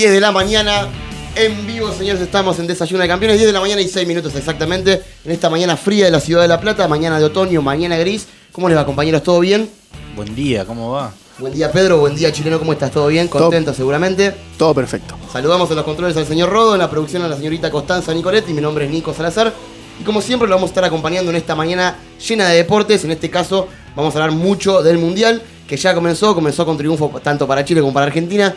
10 de la mañana, en vivo, señores, estamos en Desayuno de Campeones, 10 de la mañana y 6 minutos exactamente, en esta mañana fría de la ciudad de La Plata, mañana de otoño, mañana gris. ¿Cómo les va, compañeros? ¿Todo bien? Buen día, ¿cómo va? Buen día, Pedro, buen día, chileno, ¿cómo estás? ¿Todo bien? ¿Contento seguramente? Todo perfecto. Saludamos en los controles al señor Rodo, en la producción a la señorita Constanza Nicoletti, mi nombre es Nico Salazar. Y como siempre lo vamos a estar acompañando en esta mañana llena de deportes. En este caso vamos a hablar mucho del Mundial, que ya comenzó con triunfo tanto para Chile como para Argentina.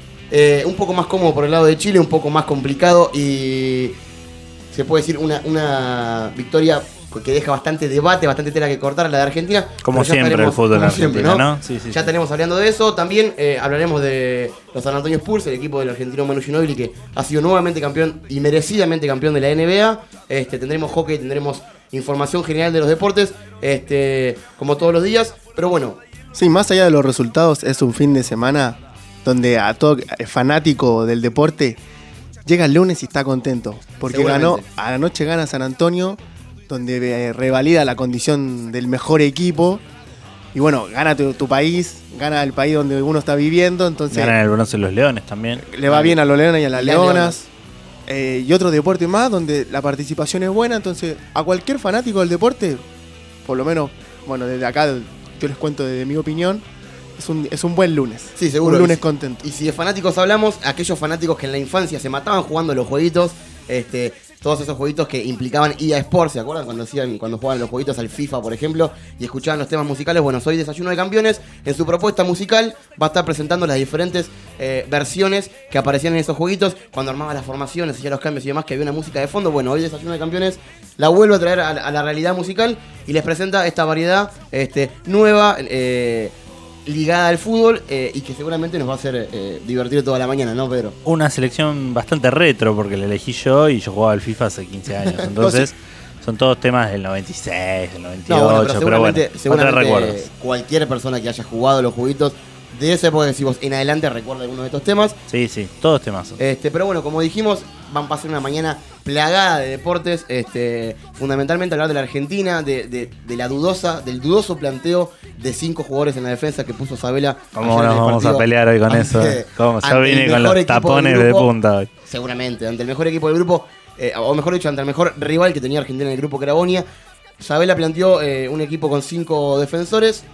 Un poco más cómodo por el lado de Chile, un poco más complicado y se puede decir una victoria que deja bastante debate, bastante tela que cortar, la de Argentina. Como siempre el fútbol en Argentina, ¿no? Sí, ya estaremos hablando de eso. También hablaremos de los San Antonio Spurs, el equipo del argentino Manu Ginóbili, que ha sido nuevamente campeón y merecidamente campeón de la NBA. Tendremos hockey, tendremos información general de los deportes, como todos los días. Pero bueno. Sí, más allá de los resultados, es un fin de semana donde a todo fanático del deporte llega el lunes y está contento. Porque a la noche gana San Antonio, donde revalida la condición del mejor equipo. Y bueno, gana tu país, gana el país donde uno está viviendo. Entonces ganan el bronce los Leones también. Le va bien a los Leones y a las Leonas. Y otro deporte más donde la participación es buena. Entonces, a cualquier fanático del deporte, por lo menos, bueno, desde acá yo les cuento desde mi opinión, es un buen lunes. Sí, seguro. Un lunes contento. Y si de fanáticos hablamos, aquellos fanáticos que en la infancia se mataban jugando los jueguitos, todos esos jueguitos que implicaban EA Sports, ¿se acuerdan? Cuando jugaban los jueguitos al FIFA, por ejemplo, y escuchaban los temas musicales. Bueno, soy Desayuno de Campeones. En su propuesta musical va a estar presentando las diferentes versiones que aparecían en esos jueguitos, cuando armaba las formaciones, hacía los cambios y demás, que había una música de fondo. Bueno, hoy Desayuno de Campeones la vuelve a traer a la realidad musical y les presenta esta variedad nueva, ligada al fútbol, y que seguramente nos va a hacer divertir toda la mañana, ¿no, Pedro? Una selección bastante retro, porque la elegí yo y yo jugaba al FIFA hace 15 años. Entonces, son todos temas del 96, del 98, pero bueno, seguramente cualquier persona que haya jugado los jueguitos de esa época, si vos en adelante recuerda alguno de estos temas. Sí, todos temas. Pero bueno, como dijimos, van a pasar una mañana plagada de deportes, fundamentalmente hablar de la Argentina, del dudoso planteo de 5 jugadores en la defensa que puso Sabela. ¿Cómo nos vamos a pelear hoy con eso? ¿Cómo? Yo vine con los tapones de punta hoy. Seguramente, ante el mejor equipo del grupo, o mejor dicho, ante el mejor rival que tenía Argentina en el grupo, que era Bosnia. Sabela planteó un equipo con 5 defensores,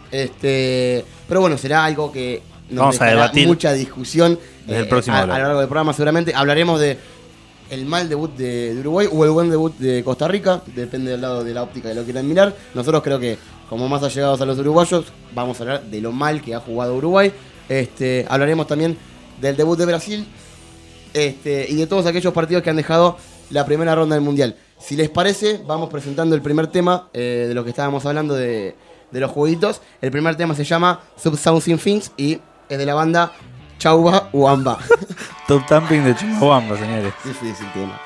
pero bueno, será algo que nos vamos a debatir mucha discusión desde el próximo a lo largo del programa. Seguramente hablaremos de el mal debut de Uruguay o el buen debut de Costa Rica, depende del lado de la óptica que lo quieran mirar. Nosotros creo que, como más allegados a los uruguayos, vamos a hablar de lo mal que ha jugado Uruguay. Hablaremos también del debut de Brasil, y de todos aquellos partidos que han dejado la primera ronda del Mundial. Si les parece, vamos presentando el primer tema de lo que estábamos hablando de los jueguitos. El primer tema se llama Something Things y es de la banda Chauba Uamba. Top Tamping de Chumbawamba, señores. Difícil tema.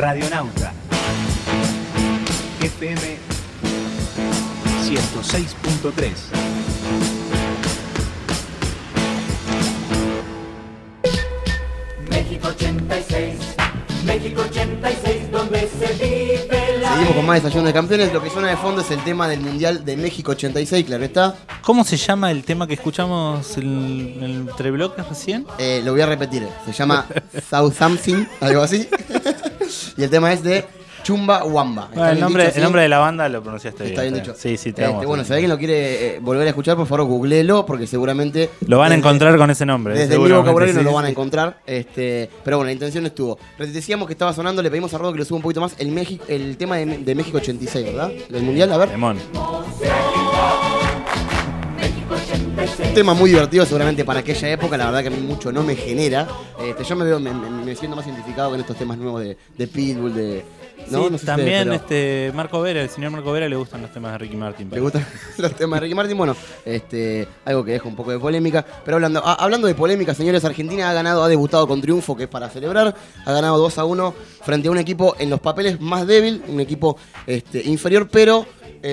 Radionauta FM 106.3. México 86, México 86, donde se vive la... Seguimos con más Desayuno de Campeones. Lo que suena de fondo es el tema del Mundial de México 86, claro está. ¿Cómo se llama el tema que escuchamos en el entrebloques recién? Lo voy a repetir. Se llama South Something, algo así. Y el tema es de Chumba Wamba. Bueno, el nombre de la banda lo pronunciaste bien. Está bien dicho. Sí, te amo. Bueno, si alguien lo quiere volver a escuchar, por favor, googleelo, porque seguramente... Lo van a encontrar con ese nombre. Desde mi vocabulario no lo van a encontrar. Pero bueno, la intención estuvo. Decíamos que estaba sonando, le pedimos a Rodo que lo suba un poquito más, el tema de México 86, ¿verdad? Del Mundial, a ver. Demon. Un tema muy divertido seguramente para aquella época, la verdad que a mí mucho no me genera. Yo me siento más identificado con estos temas nuevos de Pitbull, de... ¿no? Sí, no sé también ustedes, pero... Marco Vera, el señor Marco Vera le gustan los temas de Ricky Martin. ¿Le gustan los temas de Ricky Martin? Bueno, algo que deja un poco de polémica. Pero hablando de polémica, señores, Argentina ha debutado con triunfo, que es para celebrar. Ha ganado 2-1 frente a un equipo en los papeles más débil, un equipo inferior, pero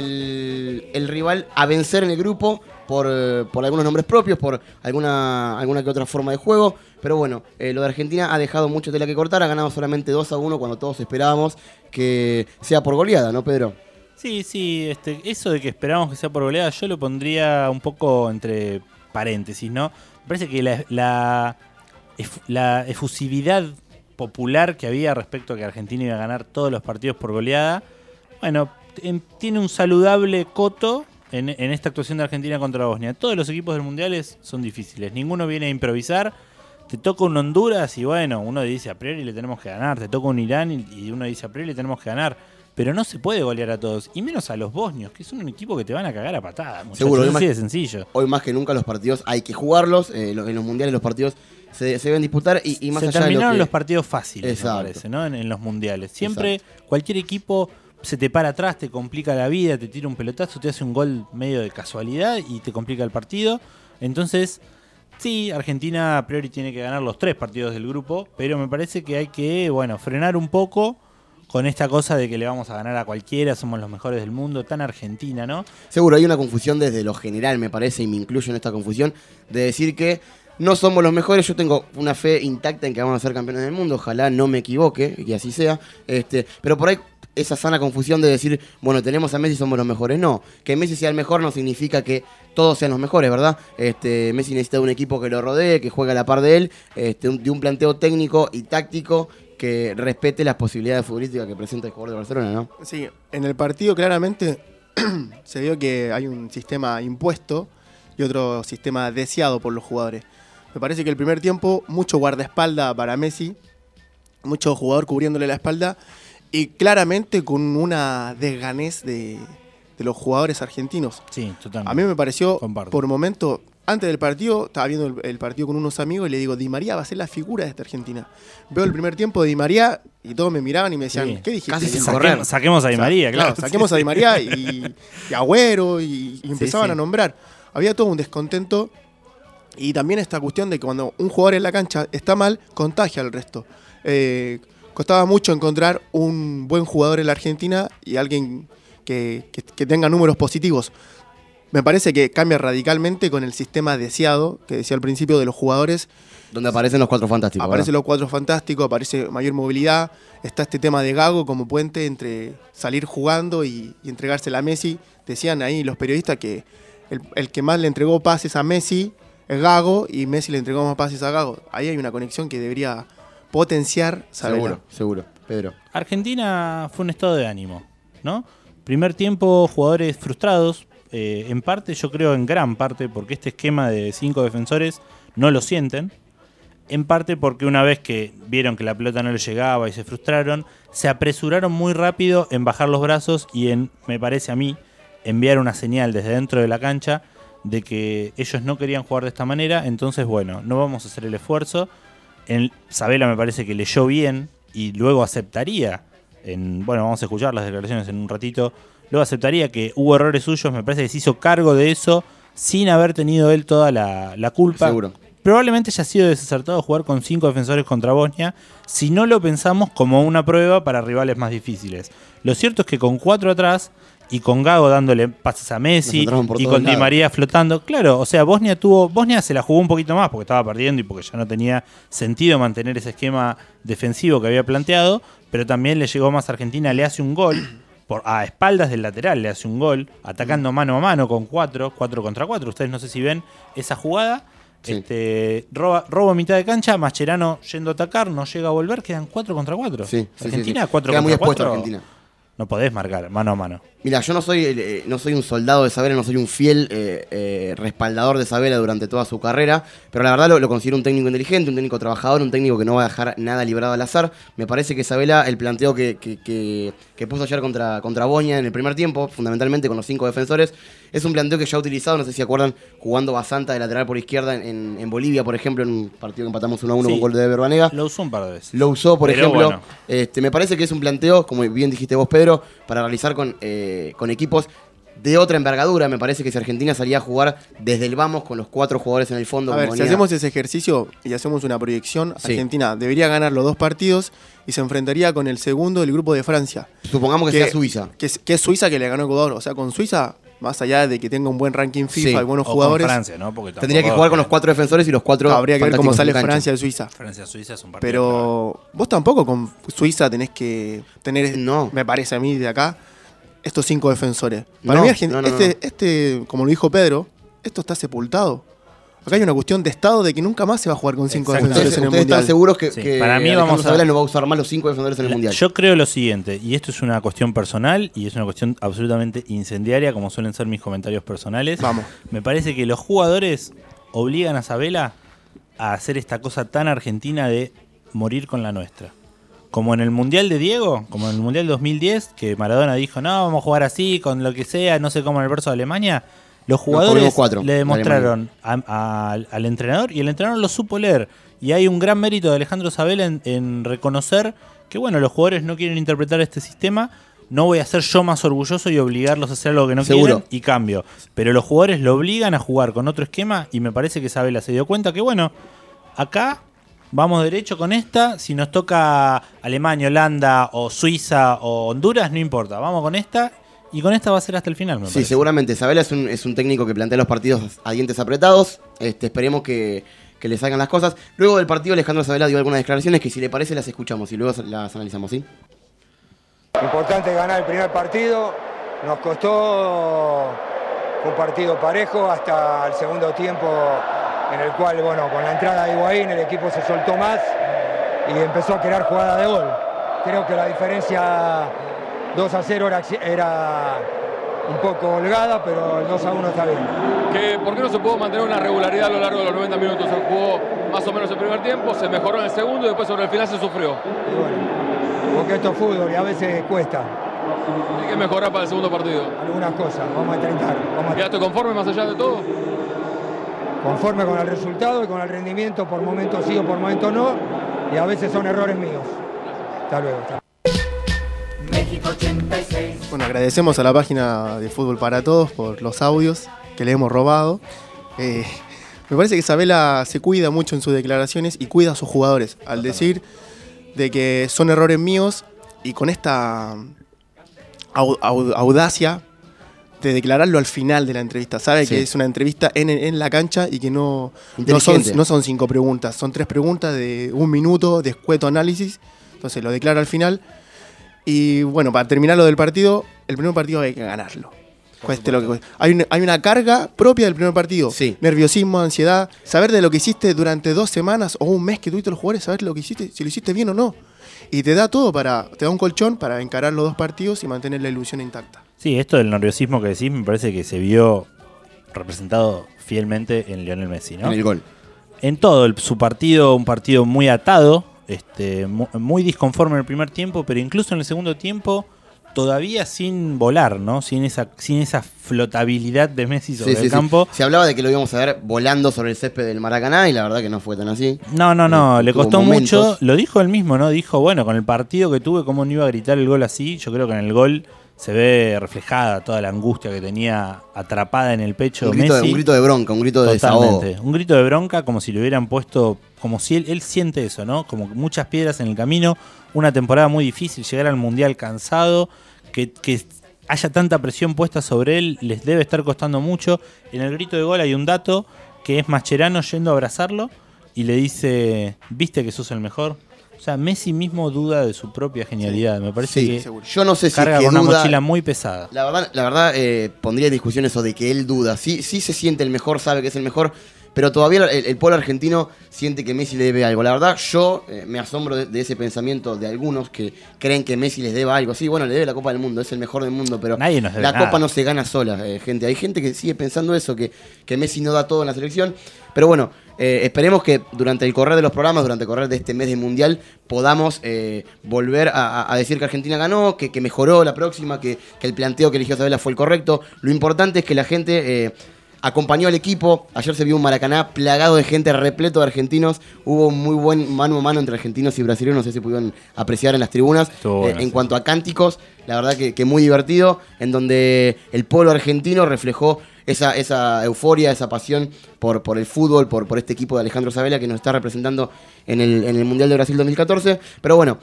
el rival a vencer en el grupo por algunos nombres propios, por alguna que otra forma de juego. Pero bueno, lo de Argentina ha dejado mucha tela que cortar, ha ganado solamente 2-1 cuando todos esperábamos que sea por goleada, ¿no, Pedro? Sí, eso de que esperábamos que sea por goleada, yo lo pondría un poco entre paréntesis, ¿no? Me parece que la efusividad popular que había respecto a que Argentina iba a ganar todos los partidos por goleada, bueno, tiene un saludable coto en esta actuación de Argentina contra Bosnia. Todos los equipos del Mundiales son difíciles, ninguno viene a improvisar. Te toca un Honduras y bueno, uno dice a priori le tenemos que ganar. Te toca un Irán y uno dice a priori le tenemos que ganar. Pero no se puede golear a todos, y menos a los bosnios, que son un equipo que te van a cagar a patadas. Seguro, así de sencillo. Hoy más que nunca los partidos hay que jugarlos. En los mundiales los partidos se deben disputar y más allá de lo que... Se terminaron los partidos fáciles, exacto, me parece, ¿no? En los mundiales. Siempre cualquier equipo se te para atrás, te complica la vida, te tira un pelotazo, te hace un gol medio de casualidad y te complica el partido. Entonces... sí, Argentina a priori tiene que ganar los 3 partidos del grupo, pero me parece que hay que, frenar un poco con esta cosa de que le vamos a ganar a cualquiera, somos los mejores del mundo, tan Argentina, ¿no? Seguro, hay una confusión desde lo general, me parece, y me incluyo en esta confusión, de decir que no somos los mejores. Yo tengo una fe intacta en que vamos a ser campeones del mundo, ojalá no me equivoque, y así sea, pero por ahí... esa sana confusión de decir, bueno, tenemos a Messi, somos los mejores. No, que Messi sea el mejor no significa que todos sean los mejores, ¿verdad? Messi necesita de un equipo que lo rodee, que juegue a la par de él, de un planteo técnico y táctico que respete las posibilidades futbolísticas que presenta el jugador de Barcelona, ¿no? Sí, en el partido claramente se vio que hay un sistema impuesto y otro sistema deseado por los jugadores. Me parece que el primer tiempo, mucho guardaespaldas para Messi, mucho jugador cubriéndole la espalda, y claramente con una desganez de los jugadores argentinos. Sí, totalmente. A mí me pareció, comparto, por momento, antes del partido, estaba viendo el partido con unos amigos y le digo, Di María va a ser la figura de esta Argentina. Veo el primer tiempo de Di María y todos me miraban y me decían, ¿qué dijiste? Casi sin correr. Saquemos a Di María, claro. Saquemos a Di María y Agüero y empezaban a nombrar. Había todo un descontento y también esta cuestión de que cuando un jugador en la cancha está mal, contagia al resto. Costaba mucho encontrar un buen jugador en la Argentina y alguien que tenga números positivos. Me parece que cambia radicalmente con el sistema deseado, que decía al principio, de los jugadores. Donde aparecen los 4 fantásticos. Aparecen los 4 fantásticos, aparece mayor movilidad. Está este tema de Gago como puente entre salir jugando y entregársela a Messi. Decían ahí los periodistas que el que más le entregó pases a Messi es Gago y Messi le entregó más pases a Gago. Ahí hay una conexión que debería potenciar. Seguro, Pedro. Argentina fue un estado de ánimo, ¿no? Primer tiempo, jugadores frustrados, en parte, yo creo en gran parte, porque este esquema de 5 defensores no lo sienten, en parte porque una vez que vieron que la pelota no les llegaba y se frustraron, se apresuraron muy rápido en bajar los brazos y me parece a mí, enviar una señal desde dentro de la cancha de que ellos no querían jugar de esta manera. Entonces, bueno, no vamos a hacer el esfuerzo. Sabela me parece que leyó bien y luego aceptaría, vamos a escuchar las declaraciones en un ratito, luego aceptaría que hubo errores suyos. Me parece que se hizo cargo de eso sin haber tenido él toda la culpa. Seguro. probablemente haya sido desacertado jugar con 5 defensores contra Bosnia si no lo pensamos como una prueba para rivales más difíciles. Lo cierto es que con 4 atrás y con Gago dándole pases a Messi y con Di María flotando, claro, o sea, Bosnia se la jugó un poquito más porque estaba perdiendo y porque ya no tenía sentido mantener ese esquema defensivo que había planteado, pero también le llegó más a Argentina, le hace un gol. A espaldas del lateral le hace un gol, atacando mano a mano con 4 contra 4. Ustedes no sé si ven esa jugada. Sí. Robo mitad de cancha, Mascherano yendo a atacar, no llega a volver, quedan 4 contra 4. Sí, Argentina, sí. 4 Queda contra muy expuesto 4. Argentina. No podés marcar mano a mano. Mira, yo no soy un soldado de Sabela, no soy un fiel respaldador de Sabela durante toda su carrera, pero la verdad lo considero un técnico inteligente, un técnico trabajador, un técnico que no va a dejar nada librado al azar. Me parece que Sabela, el planteo que puso ayer contra Bosnia en el primer tiempo, fundamentalmente con los 5 defensores, es un planteo que ya ha utilizado, no sé si acuerdan, jugando Basanta de lateral por izquierda en Bolivia, por ejemplo, en un partido que empatamos 1-1 con gol de Ever Banega. Lo usó un par de veces. Lo usó, por Pero ejemplo. bueno. Me parece que es un planteo, como bien dijiste vos, Pedro, para realizar con equipos de otra envergadura. Me parece que si Argentina salía a jugar desde el vamos con los 4 jugadores en el fondo. A ver, como si venía- hacemos ese ejercicio y hacemos una proyección, Sí. Argentina debería ganar los 2 partidos y se enfrentaría con el segundo del grupo de Francia. Supongamos que sea Suiza. Que es Suiza que le ganó a Ecuador. O sea, con Suiza, más allá de que tenga un buen ranking FIFA Sí. y buenos O jugadores, con Francia, ¿no? Porque Tendría que tampoco- jugar con los 4 defensores y los 4 habría que ver cómo fantásticos sale en cancha. Francia de Suiza. Francia-Suiza es un partido. Pero vos tampoco con Suiza tenés que tener, No. me parece a mí de acá, estos 5 defensores. Para No, mí Argentina, no. como lo dijo Pedro, esto está sepultado. Acá hay una cuestión de estado de que nunca más se va a jugar con 5 Exacto. defensores en el ¿Ustedes están Mundial. seguros que, Sí, que para mí Alejandro vamos a- Sabela no va a usar más los 5 defensores en el Mundial? Yo creo lo siguiente, y esto es una cuestión personal y es una cuestión absolutamente incendiaria, como suelen ser mis comentarios personales. Vamos. Me parece que los jugadores obligan a Sabela a hacer esta cosa tan argentina de morir con la nuestra. Como en el Mundial de Diego, como en el Mundial 2010, que Maradona dijo, no, vamos a jugar así, con lo que sea, no sé cómo en el verso de Alemania. Los jugadores comimos 4 le de demostraron al entrenador y el entrenador lo supo leer. Y hay un gran mérito de Alejandro Sabela en reconocer que, bueno, los jugadores no quieren interpretar este sistema, no voy a ser yo más orgulloso y obligarlos a hacer algo que no Seguro. quieren y cambio. Pero los jugadores lo obligan a jugar con otro esquema y me parece que Sabela se dio cuenta que, bueno, acá vamos derecho con esta, si nos toca Alemania, Holanda o Suiza o Honduras, no importa, vamos con esta y con esta va a ser hasta el final, me Sí, parece. seguramente. Sabela es un técnico que plantea los partidos a dientes apretados. Esperemos que le salgan las cosas. Luego del partido, Alejandro Sabela dio algunas declaraciones que, si le parece, las escuchamos y luego las analizamos, ¿sí? Importante ganar el primer partido, nos costó un partido parejo hasta el segundo tiempo en el cual, bueno, con la entrada de Higuaín el equipo se soltó más y empezó a crear jugada de gol. Creo que la diferencia 2-0 era un poco holgada, pero el 2-1 está bien. ¿Por qué no se pudo mantener una regularidad a lo largo de los 90 minutos? Se jugó más o menos el primer tiempo, se mejoró en el segundo y después sobre el final se sufrió. Y bueno, porque esto es fútbol y a veces cuesta Hay que mejorar para el segundo partido. algunas cosas, vamos a intentar. ¿Quedaste conforme más allá de todo? Conforme con el resultado y con el rendimiento, por momentos sí o por momentos no, y a veces son errores míos. Hasta luego. México 86. Bueno, agradecemos a la página de Fútbol para Todos por los audios que le hemos robado. Me parece que Sabela se cuida mucho en sus declaraciones y cuida a sus jugadores al decir de que son errores míos y con esta audacia de declararlo al final de la entrevista. Sabe Sí. que es una entrevista en la cancha y que no Inteligente. son 5 preguntas, son 3 preguntas de 1 minuto de escueto análisis. Entonces lo declara al final. Y bueno, para terminar lo del partido, el primer partido hay que ganarlo. Cueste lo que cueste. Hay una carga propia del primer partido. Sí. Nerviosismo, ansiedad, saber de lo que hiciste durante 2 semanas o un mes que tuviste los jugadores, saber lo que hiciste, si lo hiciste bien o no. Y te da todo te da un colchón para encarar los 2 partidos y mantener la ilusión intacta. Sí, esto del nerviosismo que decís me parece que se vio representado fielmente en Lionel Messi, ¿no? En el gol. En todo su partido, un partido muy atado, muy disconforme en el primer tiempo, pero incluso en el segundo tiempo todavía sin volar, ¿no? Sin esa flotabilidad de Messi sobre el campo. Se hablaba de que lo íbamos a ver volando sobre el césped del Maracaná y la verdad que no fue tan así. No, le Tuvo costó momentos. mucho. Lo dijo él mismo, ¿no? Dijo, bueno, con el partido que tuve, ¿cómo no iba a gritar el gol así? Yo creo que en el gol se ve reflejada toda la angustia que tenía atrapada en el pecho Un Messi. grito de bronca, un grito de desahogo. Totalmente. Un grito de bronca como si le hubieran puesto, como si él siente eso, ¿no? Como muchas piedras en el camino, una temporada muy difícil, llegar al Mundial cansado, que haya tanta presión puesta sobre él, les debe estar costando mucho. En el grito de gol hay un dato que es Mascherano yendo a abrazarlo y le dice, ¿viste que sos el mejor? O sea, Messi mismo duda de su propia genialidad. Me parece que yo no sé si carga es que con una duda, mochila muy pesada. La verdad pondría en discusión eso de que él duda. Sí se siente el mejor, sabe que es el mejor, pero todavía el pueblo argentino siente que Messi le debe algo. La verdad, yo me asombro de ese pensamiento de algunos que creen que Messi les debe algo. Sí, bueno, le debe la Copa del Mundo, es el mejor del mundo, pero nadie nos debe la nada. Copa no se gana sola, gente. Hay gente que sigue pensando eso, que Messi no da todo en la selección. Pero bueno, esperemos que durante el correr de los programas, durante el correr de este mes del Mundial, podamos volver a decir que Argentina ganó, que mejoró la próxima, que el planteo que eligió Sabela fue el correcto. Lo importante es que la gente acompañó al equipo. Ayer se vio un Maracaná plagado de gente, repleto de argentinos. Hubo un muy buen mano a mano entre argentinos y brasileños. No sé si pudieron apreciar en las tribunas. Bueno, en cuanto a cánticos, la verdad que muy divertido, en donde el pueblo argentino reflejó esa euforia, esa pasión por el fútbol, por este equipo de Alejandro Sabela que nos está representando en el Mundial de Brasil 2014. Pero bueno,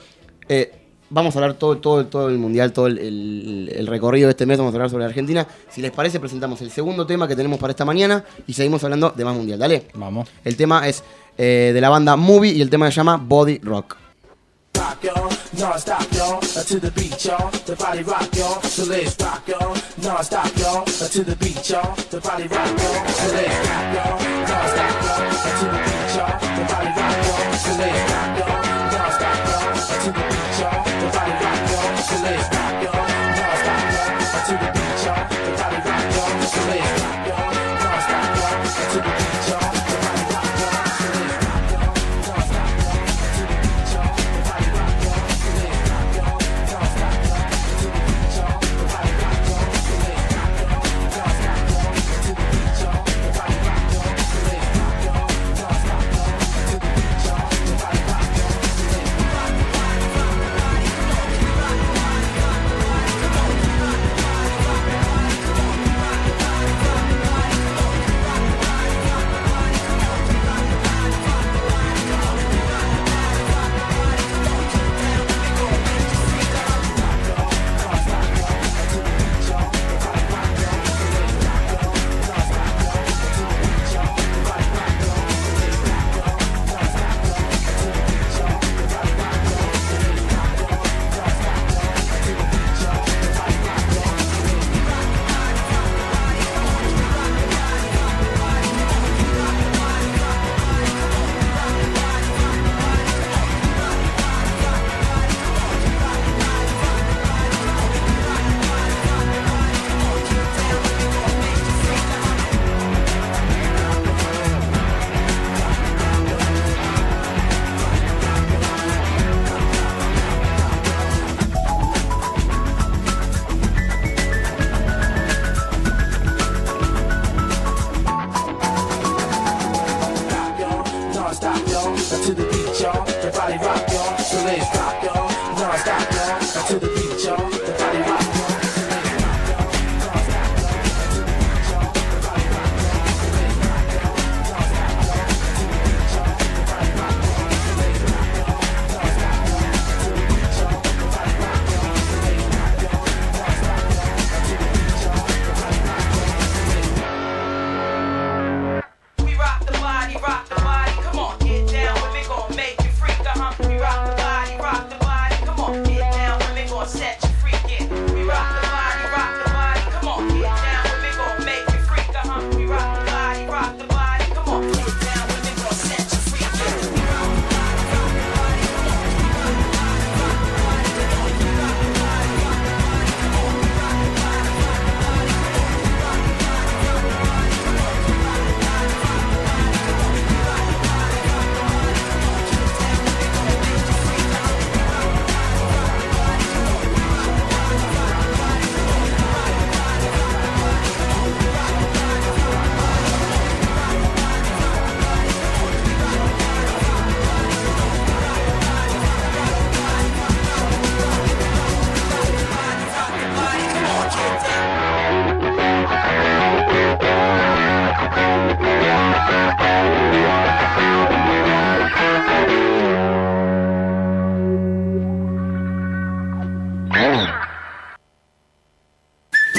vamos a hablar todo el Mundial, todo el recorrido de este mes, vamos a hablar sobre Argentina. Si les parece, presentamos el segundo tema que tenemos para esta mañana y seguimos hablando de más Mundial. Dale. Vamos. El tema es de la banda Movie y el tema se llama Body Rock. Rock, y'all, non-stop, y'all, to the beat, y'all, the body rock, y'all, so let's rock, y'all, non-stop, y'all, to the beat, y'all, the body rock, y'all, so let's rock, y'all, non-stop, y'all, to the beat, y'all, the body rock, y'all, so let's rock, y'all, non-stop, y'all, to the beat, y'all, the body rock, y'all, so let's rock, y'all, non-stop, y'all, to the beat, y'all, the body rock, y'all, so let's rock, y'all, non-stop, y'all, to the beat, y'all, the body rock, y'all, so let's rock, y'all, non-stop, y'all, to the beat, y'all, the body rock, y'all, so let's rock, y'all, non-stop, y'all, to the beat, y'all, the body rock, y'all, so let's rock, y'all, non-stop, y'all, to the beat, y'all, the body rock, y'all, so let's rock, y'all, non-stop, y'all, to the beat, y'all, the body rock, y'all, so let's rock.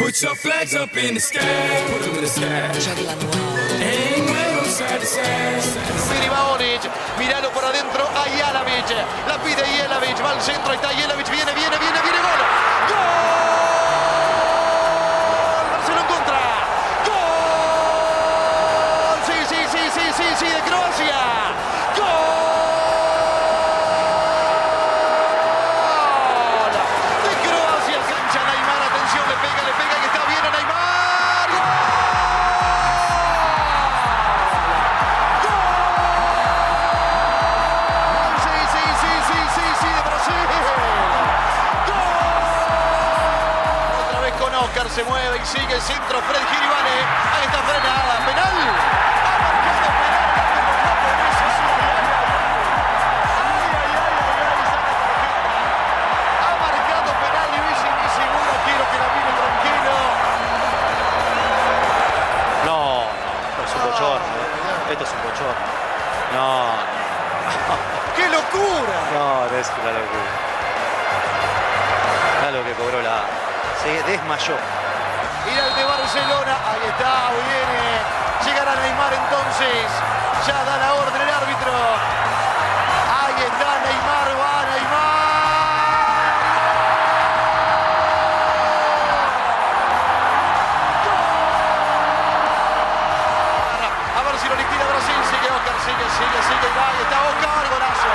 Put your flags up in the sky. Put them in the sky. Hang with them side to side. Miri Baonic, míralo por adentro a Jelavic. La pide Jelavic, va al centro, ahí está Jelavic, viene, gol. ¡Gol! Barcelona en contra. ¡Gol! Sí, de Croacia. ¡Gol! De Croacia, cancha Neymar, atención, le pega, que está bien a Neymar. ¡Gol! Sí, de Brasil. ¡Gol! Otra vez con Oscar, se mueve y sigue el centro, Fred Giribane. Ahí está frenada, penal. Ha marcado penal. Ha marcado penal y Messi seguro, quiero que la mire tranquilo. No, esto es un bochorno. Esto es un bochorno. No. ¡Qué locura! No, es una locura. Mirá lo que cobró se desmayó. Ir al de Barcelona, ahí está, viene. Llegará Neymar entonces. Ya da la orden el árbitro. Ahí está Neymar, va Neymar. A ver si lo liquida Brasil. Sigue Oscar, sigue. Y va, ahí está Oscar, golazo.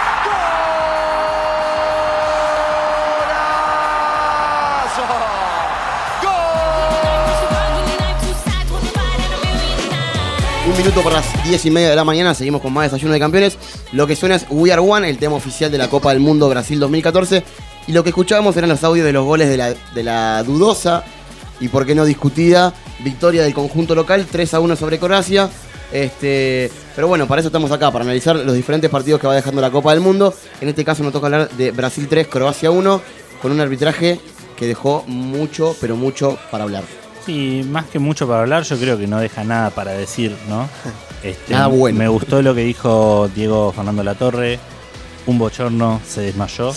Un minuto para las 10:30 de la mañana, seguimos con más Desayuno de Campeones. Lo que suena es We Are One, el tema oficial de la Copa del Mundo Brasil 2014. Y lo que escuchábamos eran los audios de los goles de la dudosa y por qué no discutida victoria del conjunto local, 3-1 sobre Croacia. Pero bueno, para eso estamos acá, para analizar los diferentes partidos que va dejando la Copa del Mundo. En este caso nos toca hablar de Brasil 3, Croacia 1, con un arbitraje que dejó mucho, pero mucho para hablar. Sí, más que mucho para hablar, yo creo que no deja nada para decir, ¿no? Nada bueno. Me gustó lo que dijo Diego Fernando Latorre. Un bochorno, se desmayó.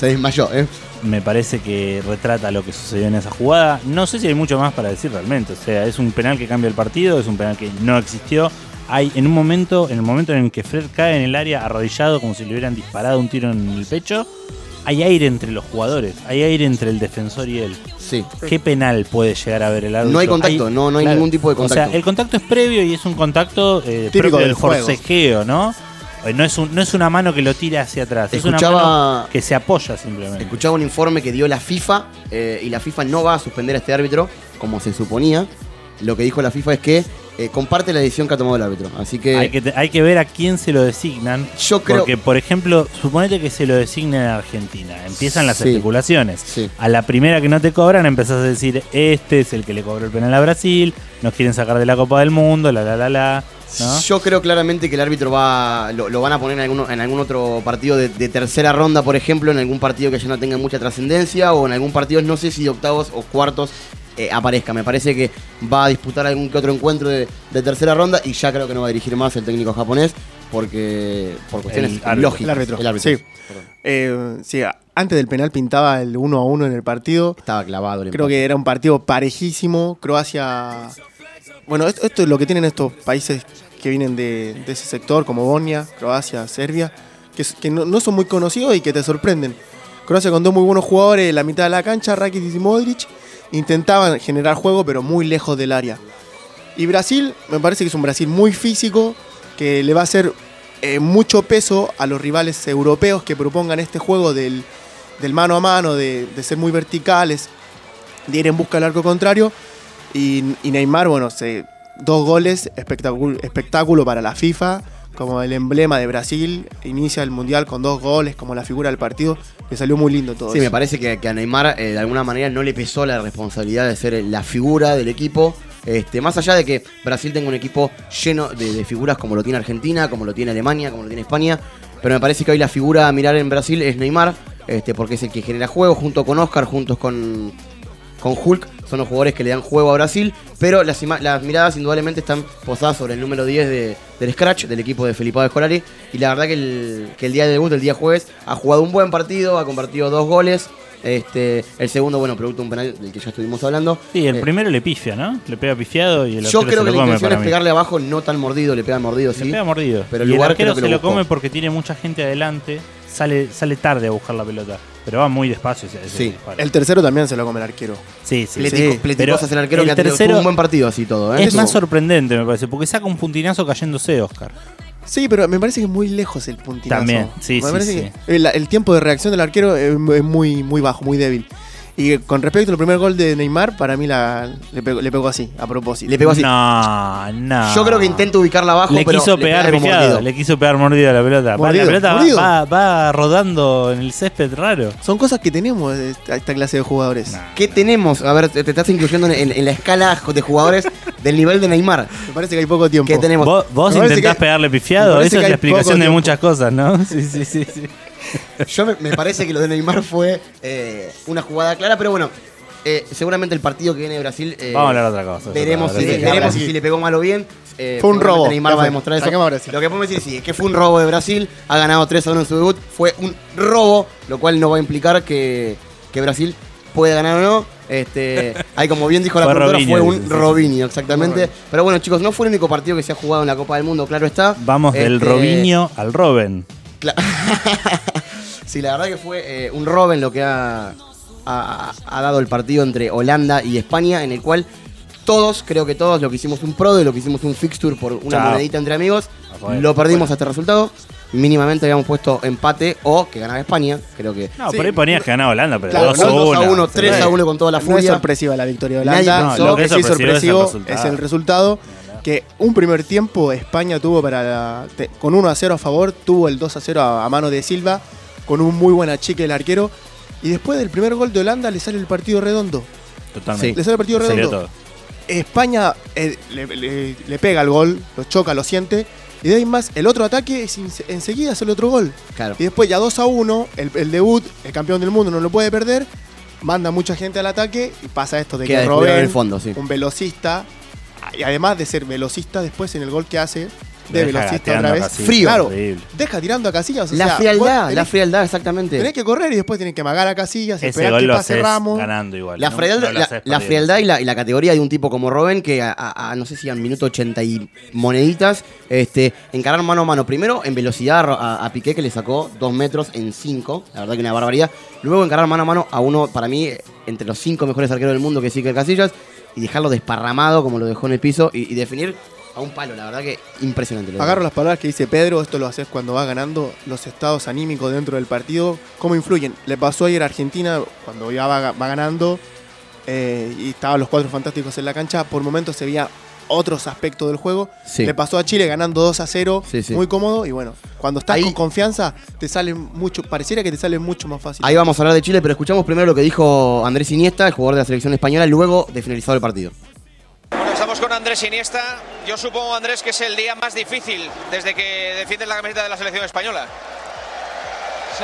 Me parece que retrata lo que sucedió en esa jugada. No sé si hay mucho más para decir realmente. O sea, es un penal que cambia el partido, es un penal que no existió. Hay en el momento en el que Fred cae en el área arrodillado como si le hubieran disparado un tiro en el pecho, hay aire entre los jugadores, hay aire entre el defensor y él. Sí. ¿Qué penal puede llegar a ver el árbitro? No hay contacto, no hay ningún tipo de contacto. O sea, el contacto es previo y es un contacto propio del forcejeo, ¿no? No es una mano que lo tira hacia atrás, es una mano que se apoya simplemente. Escuchaba un informe que dio la FIFA y la FIFA no va a suspender a este árbitro como se suponía. Lo que dijo la FIFA es que comparte la decisión que ha tomado el árbitro. Así que hay que ver a quién se lo designan. Yo creo, porque, por ejemplo, suponete que se lo designen a Argentina. Empiezan las especulaciones. Sí. A la primera que no te cobran, empezás a decir, este es el que le cobró el penal a Brasil, nos quieren sacar de la Copa del Mundo, ¿no? Yo creo claramente que el árbitro lo van a poner en algún otro partido de tercera ronda, por ejemplo, en algún partido que ya no tenga mucha trascendencia, o en algún partido, no sé si de octavos o cuartos, aparezca. Me parece que va a disputar algún que otro encuentro de tercera ronda y ya creo que no va a dirigir más el técnico japonés por cuestiones lógicas. El árbitro. Sí. Sí, antes del penal pintaba el 1-1 en el partido. Estaba clavado. Creo que era un partido parejísimo. Croacia... Bueno, esto es lo que tienen estos países que vienen de ese sector, como Bosnia, Croacia, Serbia, que no son muy conocidos y que te sorprenden. Croacia con dos muy buenos jugadores en la mitad de la cancha, Rakitic y Modric, intentaban generar juego, pero muy lejos del área. Y Brasil, me parece que es un Brasil muy físico, que le va a hacer mucho peso a los rivales europeos que propongan este juego del mano a mano, de ser muy verticales, de ir en busca del arco contrario. Y Neymar, bueno, 2 goles, espectáculo para la FIFA, como el emblema de Brasil, inicia el Mundial con 2 goles, como la figura del partido, que salió muy lindo todo. Sí, eso. Me parece que a Neymar de alguna manera no le pesó la responsabilidad de ser la figura del equipo. Más allá de que Brasil tenga un equipo lleno de figuras como lo tiene Argentina, como lo tiene Alemania, como lo tiene España, pero me parece que hoy la figura a mirar en Brasil es Neymar, porque es el que genera juego, junto con Oscar, juntos con Hulk, son los jugadores que le dan juego a Brasil, pero las miradas indudablemente están posadas sobre el número 10 del Scratch, del equipo de Felipao Scolari, y la verdad que el día de debut, el día jueves, ha jugado un buen partido, ha convertido 2 goles, El segundo, bueno, producto de un penal del que ya estuvimos hablando. Sí, el primero le pifia, ¿no? Le pega pifiado y el Yo creo que la intención es mí. pegarle abajo, no tan mordido, le pega mordido, sí. Le pega mordido. Pero y el lugar arquero creo que se lo buscó. come porque tiene mucha gente adelante, sale tarde a buscar la pelota. Pero va muy despacio ese Sí. disparo. El tercero también se lo come el arquero. Sí, sí. Pleticosas el arquero el que ha tenido tercero un buen partido así todo. Es más sorprendente, me parece, porque saca un puntinazo cayéndose, Oscar. Sí, pero me parece que es muy lejos el puntinazo. También, sí, Me sí, parece sí. que el tiempo de reacción del arquero es muy, muy bajo, muy débil. Y con respecto al primer gol de Neymar, para mí le pegó así, a propósito. Le pegó así. No. Yo creo que intenta ubicarla abajo, Le pero quiso le pegar pega como pifiado, mordido. le quiso pegar mordido a la pelota. Mordido, La pelota mordido. va rodando en el césped raro. Son cosas que tenemos esta clase de jugadores. ¿Qué tenemos? A ver, te estás incluyendo en la escala de jugadores del nivel de Neymar. Me parece que hay poco tiempo. ¿Qué tenemos? Vos Me parece intentás que- pegarle me pifiado, parece eso que es hay la explicación poco de tiempo. muchas cosas, ¿no? Sí. Yo me parece que lo de Neymar fue una jugada clara, pero bueno, seguramente el partido que viene de Brasil. Vamos a hablar de otra cosa. Veremos Brasil. si le pegó mal o bien. Fue un robo. Neymar Ya va a fue. demostrar eso. Saquemos a Brasil. Lo que podemos decir sí, es que fue un robo de Brasil. Ha ganado 3-1 en su debut. Fue un robo, lo cual no va a implicar que Brasil puede ganar o no. Ahí como bien dijo la Fue productora, Robinho, fue un dice, sí. Robinho, exactamente. Pero bueno, chicos, no fue el único partido que se ha jugado en la Copa del Mundo, claro está. Vamos del Robinho al Robben. Sí, la verdad que fue un Robben lo que ha dado el partido entre Holanda y España, en el cual creo que todos, lo que hicimos un pro de lo que hicimos un fixture por una Chao. monedita entre amigos, Afuera. lo perdimos a este resultado. Mínimamente habíamos puesto empate o que ganaba España, creo que. No, Sí. por ahí ponías que ganaba Holanda, pero Claro, 2-1. 2-1, 3-1 con toda la No es furia. sorpresiva la victoria de Nadie Holanda. pensó. Lo que es sí sorpresivo sorpresivo es el resultado. Que un primer tiempo España tuvo con 1-0 a favor, tuvo el 2-0 a mano de Silva, con un muy buen achique del arquero. Y después del primer gol de Holanda le sale el partido redondo. Totalmente. Le sale el partido Salió redondo. todo. España le pega el gol, lo choca, lo siente. Y de ahí más, el otro ataque enseguida hace el otro gol. Claro. Y después ya 2-1, el debut, el campeón del mundo no lo puede perder. Manda mucha gente al ataque y pasa esto de Queda que descubierto en Robben, el fondo, sí. un velocista, y además de ser velocista después en el gol que hace, de Deja velocista gateando otra a vez. Casillas, Frío. Claro, horrible. deja tirando a Casillas. O La sea, frialdad, vos la frialdad, exactamente. tenés que correr y después tenés que amagar a Casillas, Ese esperar gol que lo pase haces Ramos. ganando igual. La ¿no? frialdad, No lo haces la perdiendo. frialdad y la categoría de un tipo como Robben que no sé si a minuto 80 y moneditas, encarar mano a mano. Primero en velocidad a Piqué, que le sacó 2 metros en 5, la verdad que una barbaridad. Luego encarar mano a mano a uno, para mí, entre los 5 mejores arqueros del mundo, que sí que Casillas, y dejarlo desparramado como lo dejó en el piso y definir a un palo, la verdad que impresionante. Agarro las palabras que dice Pedro, esto lo haces cuando vas ganando, los estados anímicos dentro del partido, cómo influyen. Le pasó ayer a Argentina, cuando ya va ganando, y estaban los 4 fantásticos en la cancha, por momentos se veía otros aspectos del juego. Sí. Le pasó a Chile ganando 2-0, Sí, sí. muy cómodo, y bueno, cuando estás Ahí- con confianza, te sale mucho, pareciera que te sale mucho más fácil. Ahí vamos a hablar de Chile, pero escuchamos primero lo que dijo Andrés Iniesta, el jugador de la selección española, luego de finalizado el partido. Bueno, estamos con Andrés Iniesta. Yo supongo, Andrés, que es el día más difícil desde que defiendes la camiseta de la selección española. Sí,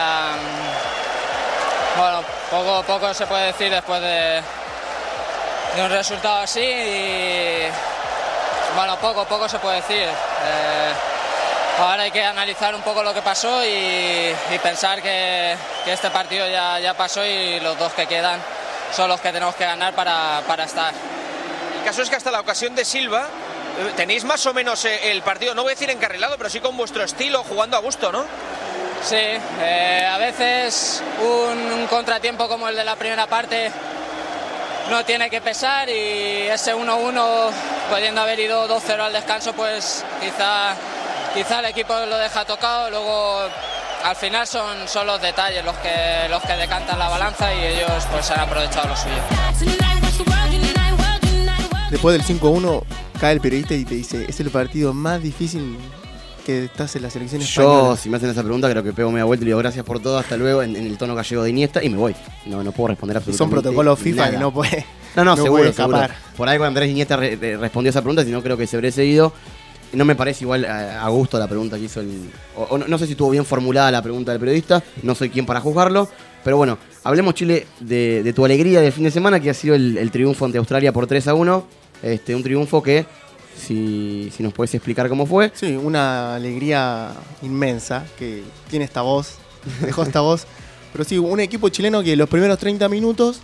bueno, poco se puede decir después de un resultado así y bueno, poco se puede decir. Ahora hay que analizar un poco lo que pasó y pensar que este partido ya pasó y los 2 que quedan son los que tenemos que ganar para estar. El caso es que hasta la ocasión de Silva tenéis más o menos el partido, no voy a decir encarrilado, pero sí con vuestro estilo, jugando a gusto, ¿no? Sí, a veces un contratiempo como el de la primera parte no tiene que pesar y ese 1-1, pudiendo haber ido 2-0 al descanso, pues quizá el equipo lo deja tocado. Luego al final son los detalles los que decantan la balanza y ellos pues han aprovechado lo suyo. Después del 5-1, cae el periodista y te dice, es el partido más difícil que estás en la selección española. Yo, si me hacen esa pregunta, creo que pego media vuelta y le digo gracias por todo, hasta luego, en el tono gallego de Iniesta, y me voy. No puedo responder absolutamente Son protocolos FIFA nada. que no puede. No, seguro, puede seguro. escapar. Por ahí cuando Andrés Iniesta respondió esa pregunta, si no creo que se habría seguido. No me parece igual a gusto la pregunta que hizo no sé si estuvo bien formulada la pregunta del periodista, no soy quien para juzgarlo. Pero bueno, hablemos, Chile, de tu alegría del fin de semana, que ha sido el triunfo ante Australia por 3-1. Un triunfo que, si nos puedes explicar cómo fue. Sí, una alegría inmensa que tiene esta voz, dejó esta voz. Pero sí, un equipo chileno que los primeros 30 minutos,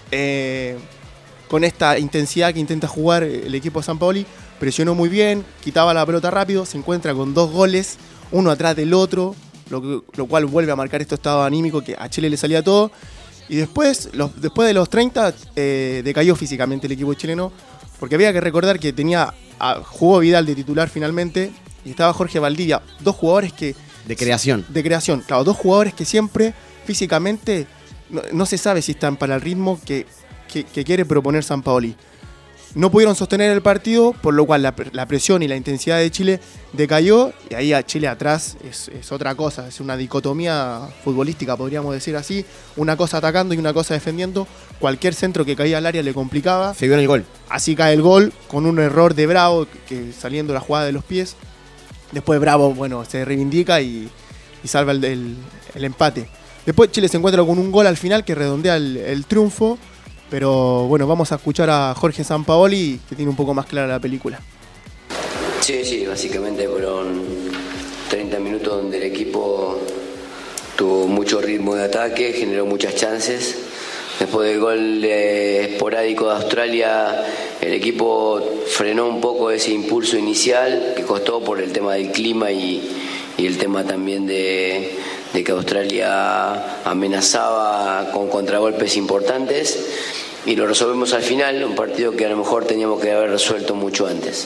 con esta intensidad que intenta jugar el equipo de Sampaoli, presionó muy bien, quitaba la pelota rápido, se encuentra con 2 goles, uno atrás del otro, lo cual vuelve a marcar este estado anímico que a Chile le salía todo. Y después de los 30, decayó físicamente el equipo chileno, porque había que recordar que jugó Vidal de titular finalmente, y estaba Jorge Valdivia, 2 jugadores que... De creación. Claro, 2 jugadores que siempre físicamente no se sabe si están para el ritmo que quiere proponer Sampaoli. No pudieron sostener el partido, por lo cual la presión y la intensidad de Chile decayó, y ahí a Chile atrás es otra cosa, es una dicotomía futbolística, podríamos decir así, una cosa atacando y una cosa defendiendo. Cualquier centro que caía al área le complicaba. Se vio en el gol. Así cae el gol, con un error de Bravo, que saliendo la jugada de los pies. Después Bravo, se reivindica y salva el empate. Después Chile se encuentra con un gol al final que redondea el triunfo. Pero bueno, vamos a escuchar a Jorge Sampaoli, que tiene un poco más clara la película. Sí, básicamente fueron 30 minutos donde el equipo tuvo mucho ritmo de ataque, generó muchas chances. Después del gol esporádico de Australia, el equipo frenó un poco ese impulso inicial que costó por el tema del clima y el tema también de que Australia amenazaba con contragolpes importantes, y lo resolvemos al final, un partido que a lo mejor teníamos que haber resuelto mucho antes.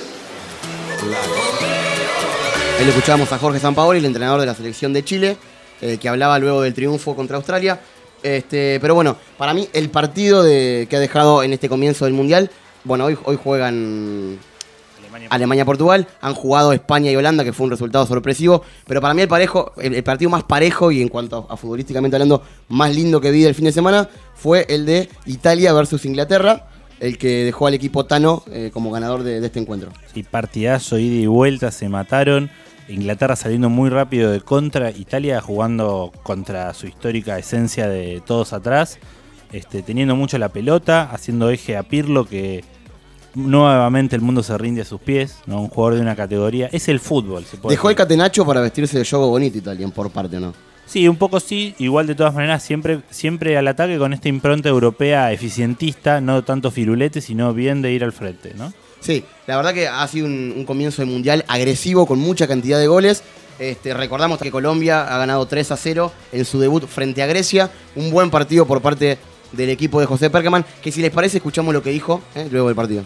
Ahí lo escuchábamos a Jorge Sampaoli, el entrenador de la selección de Chile, que hablaba luego del triunfo contra Australia. Pero bueno, para mí el partido que ha dejado en este comienzo del Mundial, hoy juegan Alemania-Portugal, han jugado España y Holanda, que fue un resultado sorpresivo, pero para mí el partido más parejo y en cuanto a futbolísticamente hablando, más lindo que vi del fin de semana, fue el de Italia versus Inglaterra, el que dejó al equipo Tano como ganador de este encuentro. Sí, partidazo, ida y vuelta, se mataron. Inglaterra saliendo muy rápido de contra, Italia jugando contra su histórica esencia de todos atrás, teniendo mucho la pelota, haciendo eje a Pirlo, que nuevamente el mundo se rinde a sus pies, ¿no? Un jugador de una categoría. Es el fútbol. Dejó el catenaccio para vestirse de juego bonito Italia, por parte, ¿no? Sí, un poco sí. Igual de todas maneras, siempre al ataque con esta impronta europea eficientista, no tanto firulete, sino bien de ir al frente, ¿no? Sí, la verdad que ha sido un comienzo de mundial agresivo con mucha cantidad de goles. Recordamos que Colombia ha ganado 3-0 en su debut frente a Grecia. Un buen partido por parte del equipo de José Perkerman, que si les parece escuchamos lo que dijo luego del partido.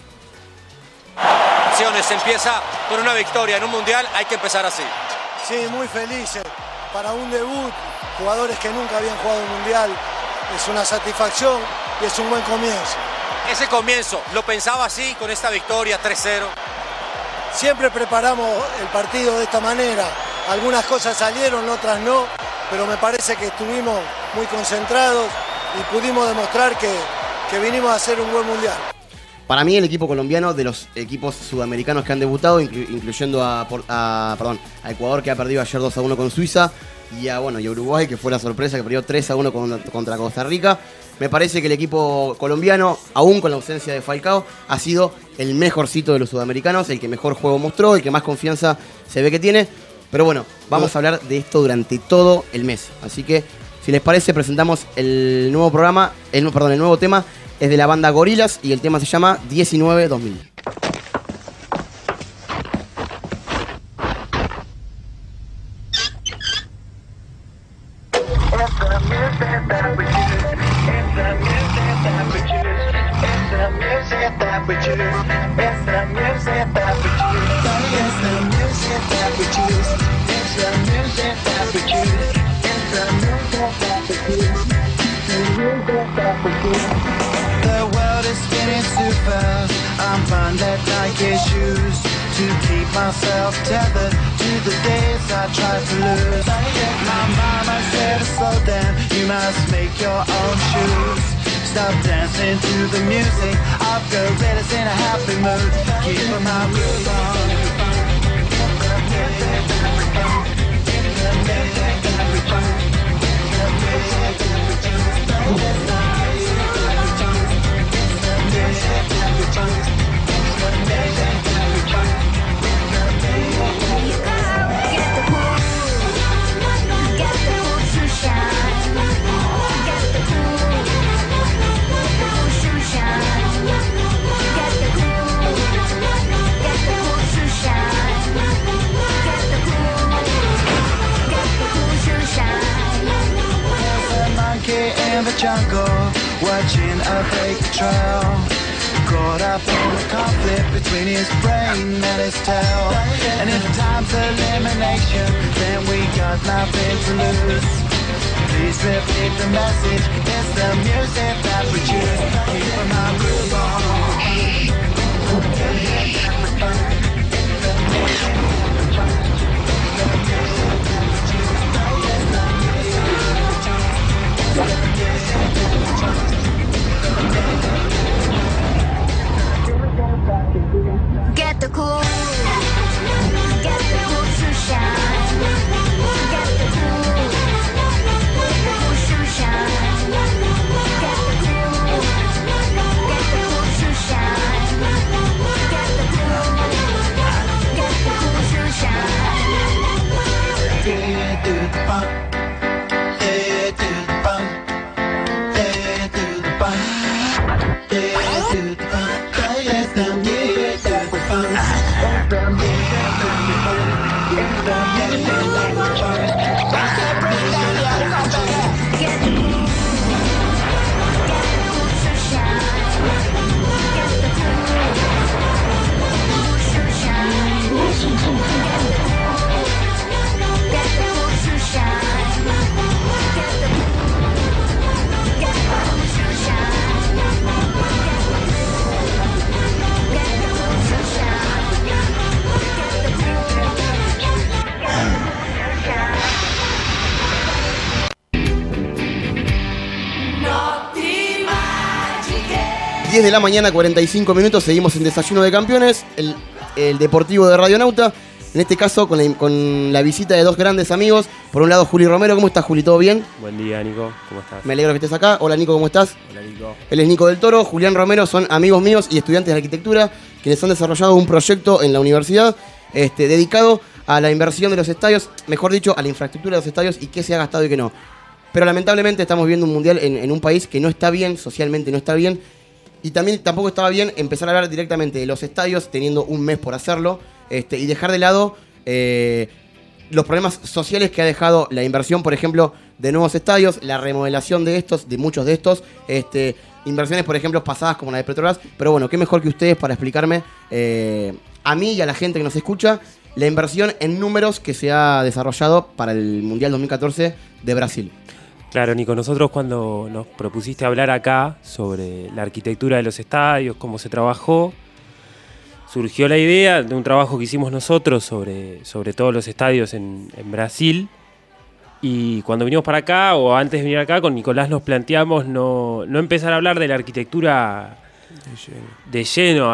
Se empieza con una victoria en un mundial, hay que empezar así. Sí, muy felices. Para un debut, jugadores que nunca habían jugado un mundial, es una satisfacción y es un buen comienzo. Ese comienzo, ¿lo pensaba así con esta victoria 3-0? Siempre preparamos el partido de esta manera. Algunas cosas salieron, otras no, pero me parece que estuvimos muy concentrados y pudimos demostrar que vinimos a hacer un buen mundial. Para mí el equipo colombiano, de los equipos sudamericanos que han debutado, incluyendo a Ecuador, que ha perdido ayer 2-1 con Suiza, y a Uruguay, que fue la sorpresa, que perdió 3-1 contra Costa Rica. Me parece que el equipo colombiano, aún con la ausencia de Falcao, ha sido el mejorcito de los sudamericanos, el que mejor juego mostró, el que más confianza se ve que tiene. Pero bueno, vamos a hablar de esto durante todo el mes. Así que, si les parece, presentamos el nuevo programa, el nuevo tema. Es de la banda Gorillaz y el tema se llama 19-2000. Issues to keep myself tethered to the days I tried to lose. My mama said, slow down, you must make your own shoes. Stop dancing to the music of gorillas in a happy mood. Keep my groove on. jungle, watching a fake trail. Caught up in the conflict between his brain and his tail. And if time's elimination, then we got nothing to lose. Please repeat the message, it's the music that we choose. Keep my groove on. Get the cool, get the cool to shine. Get the cool to shine. Get the cool to shine. Get the cool to shine. Yeah, do the bump. Yeah, do the bump. Yeah, do the bump. Yeah, do the bump. Yes, now yeah, do the bump. De la mañana, 45 minutos, seguimos en Desayuno de Campeones, el Deportivo de Radionauta, en este caso con la visita de dos grandes amigos. Por un lado, Juli Romero. ¿Cómo estás, Juli? ¿Todo bien? Buen día, Nico. ¿Cómo estás? Me alegro que estés acá. Hola, Nico, ¿cómo estás? Hola, Nico. Él es Nico del Toro. Julián Romero son amigos míos y estudiantes de arquitectura quienes han desarrollado un proyecto en la universidad dedicado a la inversión de los estadios, mejor dicho, a la infraestructura de los estadios y qué se ha gastado y qué no. Pero lamentablemente estamos viendo un mundial en un país que no está bien, socialmente no está bien. Y también tampoco estaba bien empezar a hablar directamente de los estadios, teniendo un mes por hacerlo, y dejar de lado los problemas sociales que ha dejado la inversión, por ejemplo, de nuevos estadios, la remodelación de muchos de estos, inversiones, por ejemplo, pasadas como la de Petrobras. Pero bueno, qué mejor que ustedes para explicarme a mí y a la gente que nos escucha la inversión en números que se ha desarrollado para el Mundial 2014 de Brasil. Claro, Nico, nosotros cuando nos propusiste hablar acá sobre la arquitectura de los estadios, cómo se trabajó, surgió la idea de un trabajo que hicimos nosotros sobre todos los estadios en Brasil. Y cuando vinimos para acá, o antes de venir acá, con Nicolás nos planteamos no empezar a hablar de la arquitectura de lleno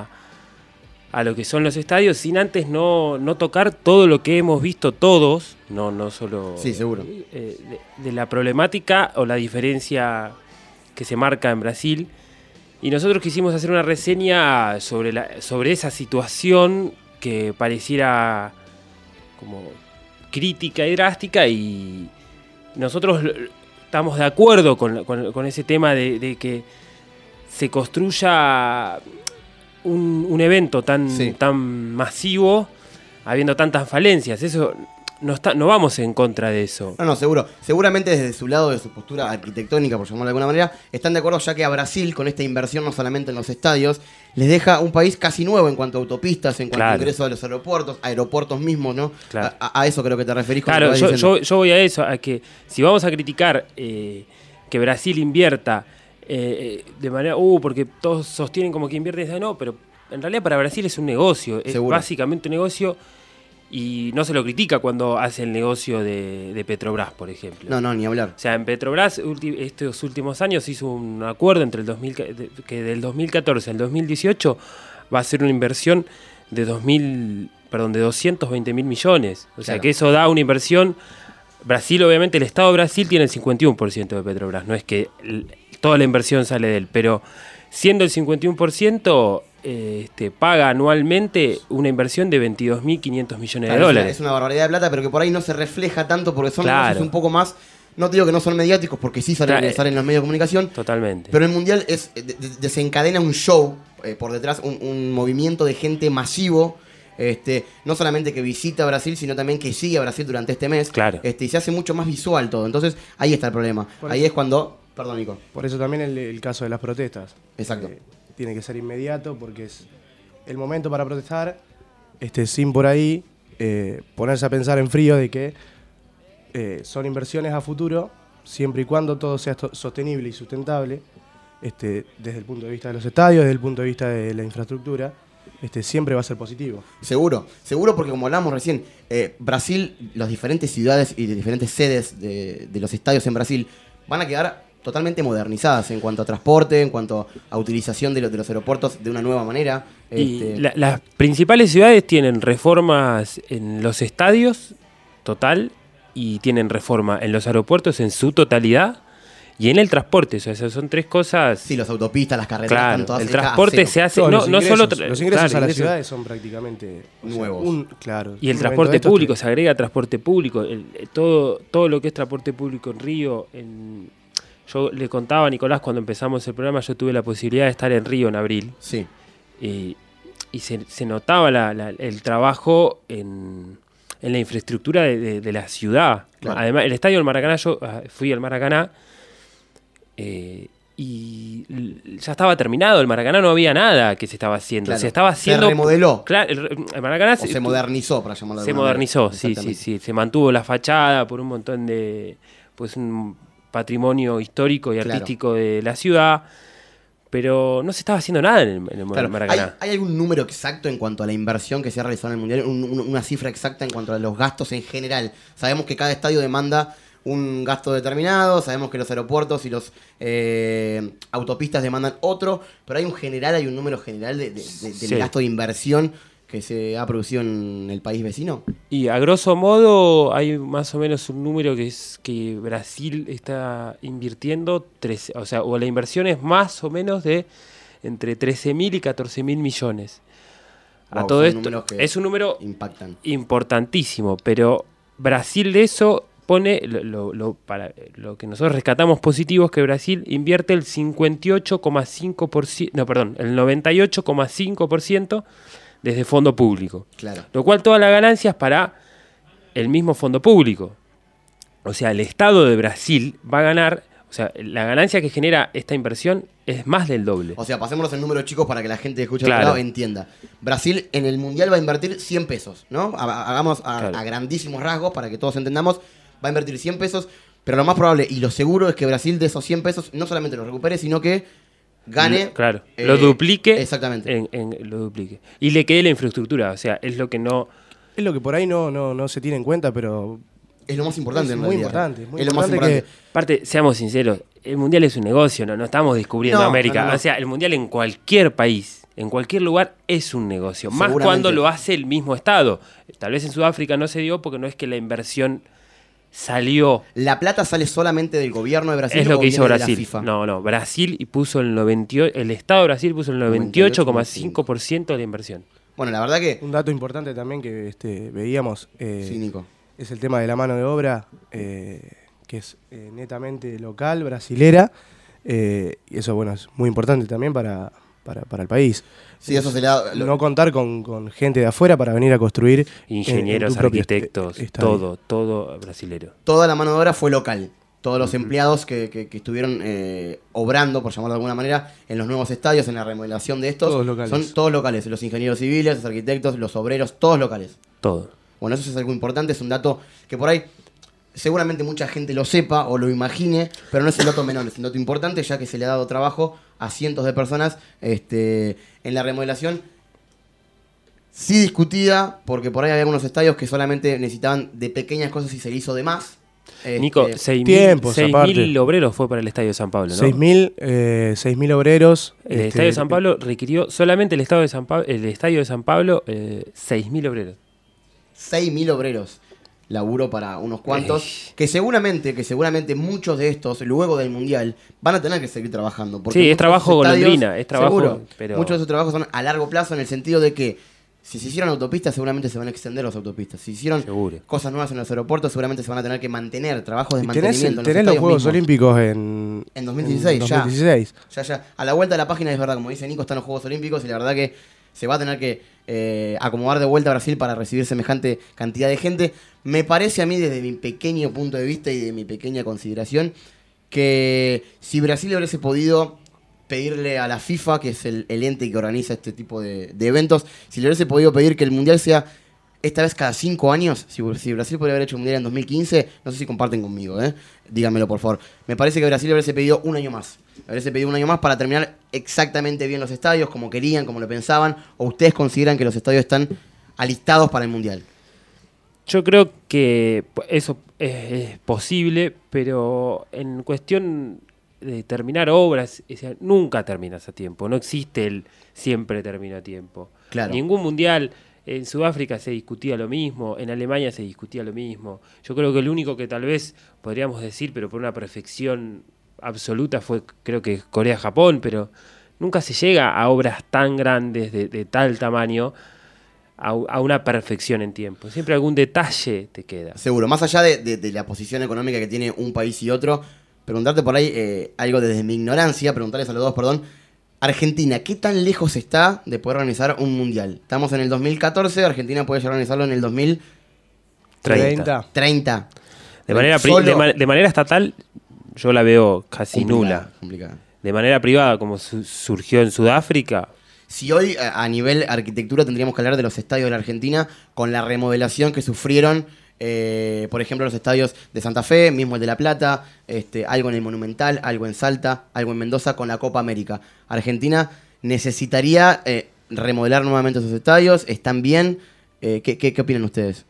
a lo que son los estadios, sin antes no tocar todo lo que hemos visto todos, no solo sí, seguro. De la problemática o la diferencia que se marca en Brasil. Y nosotros quisimos hacer una reseña sobre esa situación que pareciera como crítica y drástica, y nosotros estamos de acuerdo con ese tema de que se construya un evento tan masivo habiendo tantas falencias. Eso no vamos en contra de eso. No, seguro. Seguramente desde su lado, de su postura arquitectónica, por llamarlo de alguna manera, están de acuerdo, ya que a Brasil, con esta inversión no solamente en los estadios, les deja un país casi nuevo en cuanto a autopistas, en cuanto a ingreso a los aeropuertos mismos, ¿no? Claro. A eso creo que te referís. Claro, yo voy a eso, a que si vamos a criticar que Brasil invierta de manera, porque todos sostienen como que invierte, no, pero en realidad para Brasil es un negocio, es básicamente un negocio. Y no se lo critica cuando hace el negocio de Petrobras, por ejemplo. No, ni hablar. O sea, en Petrobras estos últimos años hizo un acuerdo entre que del 2014 al 2018 va a ser una inversión de 220 mil millones. O sea, que eso da una inversión. Brasil, obviamente, el Estado de Brasil tiene el 51% de Petrobras. No es que toda la inversión sale de él, pero siendo el 51%... paga anualmente una inversión de 22.500 millones de dólares. Es una barbaridad de plata, pero que por ahí no se refleja tanto porque son negocios un poco más. No te digo que no son mediáticos, porque sí salen en los medios de comunicación. Totalmente. Pero el Mundial desencadena un show por detrás, un movimiento de gente masivo. No solamente que visita Brasil, sino también que sigue a Brasil durante este mes. Claro. Y se hace mucho más visual todo. Entonces, ahí está el problema. Ahí es cuando Perdón, Nico. Por eso también el caso de las protestas. Exacto. Tiene que ser inmediato porque es el momento para protestar, sin por ahí ponerse a pensar en frío de que son inversiones a futuro, siempre y cuando todo sea sostenible y sustentable, desde el punto de vista de los estadios, desde el punto de vista de la infraestructura, siempre va a ser positivo. Seguro porque como hablamos recién, Brasil, las diferentes ciudades y las diferentes sedes de los estadios en Brasil van a quedar totalmente modernizadas en cuanto a transporte, en cuanto a utilización de los aeropuertos de una nueva manera. Y las principales ciudades tienen reformas en los estadios total y tienen reforma en los aeropuertos en su totalidad y en el transporte. O sea, esas son tres cosas. Sí, las autopistas, las carreteras, claro, están todas el transporte se hace. No, no solo los ingresos a las ciudades son prácticamente nuevos. Claro. Y el transporte público, se agrega transporte público. Todo lo que es transporte público en Río. Yo le contaba a Nicolás cuando empezamos el programa, yo tuve la posibilidad de estar en Río en abril. Sí. Y se notaba el trabajo en la infraestructura de la ciudad. Claro. Además, el estadio del Maracaná, yo fui al Maracaná y ya estaba terminado. El Maracaná no había nada que se estaba haciendo. Claro. Se estaba haciendo. Se remodeló. Claro, el Maracaná se modernizó, para llamarlo de Se alguna modernizó, manera. sí. Se mantuvo la fachada por un montón de. Pues un patrimonio histórico y artístico de la ciudad. Pero no se estaba haciendo nada en el Maracaná. ¿Hay algún número exacto en cuanto a la inversión que se ha realizado en el Mundial? Una cifra exacta en cuanto a los gastos en general. Sabemos que cada estadio demanda un gasto determinado, sabemos que los aeropuertos y los autopistas demandan otro, pero hay un número general del gasto de inversión que se ha producido en el país vecino. Y a grosso modo hay más o menos un número que es que Brasil está invirtiendo, o la inversión es más o menos de entre 13.000 y 14.000 millones. Wow, a todo esto es un número importantísimo, pero Brasil de eso pone para lo que nosotros rescatamos positivo es que Brasil invierte el 58,5%, el 98,5% desde fondo público. Claro. Lo cual toda la ganancia es para el mismo fondo público. O sea, el Estado de Brasil va a ganar, o sea, la ganancia que genera esta inversión es más del doble. O sea, pasémonos en números chicos para que la gente que escucha Claro. al lado entienda. Brasil en el Mundial va a invertir 100 pesos, ¿no? Hagamos a grandísimos rasgos para que todos entendamos. Va a invertir 100 pesos, pero lo más probable y lo seguro es que Brasil de esos 100 pesos no solamente los recupere, sino que gane. Claro, lo duplique. Exactamente. Lo duplique. Y le quede la infraestructura, o sea, es lo que no. Es lo que por ahí no se tiene en cuenta, pero. Es lo más importante, es en muy realidad. importante. Es lo más importante. Aparte, seamos sinceros, el Mundial es un negocio, no estamos descubriendo América. No. O sea, el Mundial en cualquier país, en cualquier lugar, es un negocio. Más cuando lo hace el mismo Estado. Tal vez en Sudáfrica no se dio porque no es que la inversión salió. ¿La plata sale solamente del gobierno de Brasil? Es lo o que hizo viene de Brasil. la FIFA? No, Brasil puso el Estado de Brasil puso el 98,5% de la inversión. Bueno, la verdad que. Un dato importante también que veíamos. Sí, Nico. Es el tema de la mano de obra, que es netamente local, brasilera. Y eso, bueno, es muy importante también para el país. Sí, eso se le da. No contar con gente de afuera para venir a construir. Ingenieros, en tu propio arquitectos, todo brasilero. Toda la mano de obra fue local. Todos los empleados que estuvieron obrando, por llamarlo de alguna manera, en los nuevos estadios, en la remodelación de estos, Todos locales. son todos locales. Los ingenieros civiles, los arquitectos, los obreros, todos locales. Todo. Bueno, eso es algo importante, es un dato que por ahí seguramente mucha gente lo sepa o lo imagine, pero no es un dato menor, es un dato importante ya que se le ha dado trabajo a cientos de personas en la remodelación. Sí discutida, porque por ahí hay algunos estadios que solamente necesitaban de pequeñas cosas y se le hizo de más. Nico, 6.000 obreros fue para el Estadio de San Pablo, ¿no? 6.000 obreros. El Estadio de San Pablo requirió solamente el Estadio de San Pablo 6.000 obreros. 6.000 obreros. Laburo para unos cuantos. Que seguramente muchos de estos, luego del Mundial, van a tener que seguir trabajando. Porque sí, es trabajo golondrina. Es trabajo. Seguro, pero... muchos de esos trabajos son a largo plazo en el sentido de que si se hicieron autopistas, seguramente se van a extender las autopistas. Si hicieron cosas nuevas en los aeropuertos, seguramente se van a tener que mantener. Trabajos de mantenimiento. Tenés los Juegos Olímpicos en 2016. En 2016. Ya. A la vuelta de la página es verdad, como dice Nico, están los Juegos Olímpicos y la verdad que se va a tener que acomodar de vuelta a Brasil para recibir semejante cantidad de gente. Me parece a mí, desde mi pequeño punto de vista y de mi pequeña consideración, que si Brasil hubiese podido pedirle a la FIFA, que es el ente que organiza este tipo de eventos, si le hubiese podido pedir que el Mundial sea esta vez cada 5 años, si Brasil podría haber hecho un Mundial en 2015, no sé si comparten conmigo, díganmelo por favor. Me parece que Brasil hubiese pedido un año más. Hubiese pedido un año más para terminar exactamente bien los estadios, como querían, como lo pensaban, o ustedes consideran que los estadios están alistados para el Mundial. Yo creo que eso es posible, pero en cuestión de terminar obras, nunca terminas a tiempo. No existe el siempre termina a tiempo. Claro. Ningún mundial. En Sudáfrica se discutía lo mismo, en Alemania se discutía lo mismo. Yo creo que el único que tal vez podríamos decir, pero por una perfección absoluta, fue creo que Corea-Japón, pero nunca se llega a obras tan grandes de tal tamaño a una perfección en tiempo. Siempre algún detalle te queda. Seguro, más allá de la posición económica que tiene un país y otro, preguntarte por ahí algo desde mi ignorancia, preguntarles a los dos, perdón. Argentina, ¿qué tan lejos está de poder organizar un mundial? Estamos en el 2014, Argentina puede llegar a organizarlo en el 2030. De manera estatal, yo la veo casi nula. Complicada. De manera privada, como surgió en Sudáfrica. Si hoy a nivel arquitectura tendríamos que hablar de los estadios de la Argentina con la remodelación que sufrieron, por ejemplo, los estadios de Santa Fe, mismo el de La Plata, algo en el Monumental, algo en Salta, algo en Mendoza con la Copa América. Argentina necesitaría remodelar nuevamente sus estadios. ¿Están bien? ¿Qué opinan ustedes?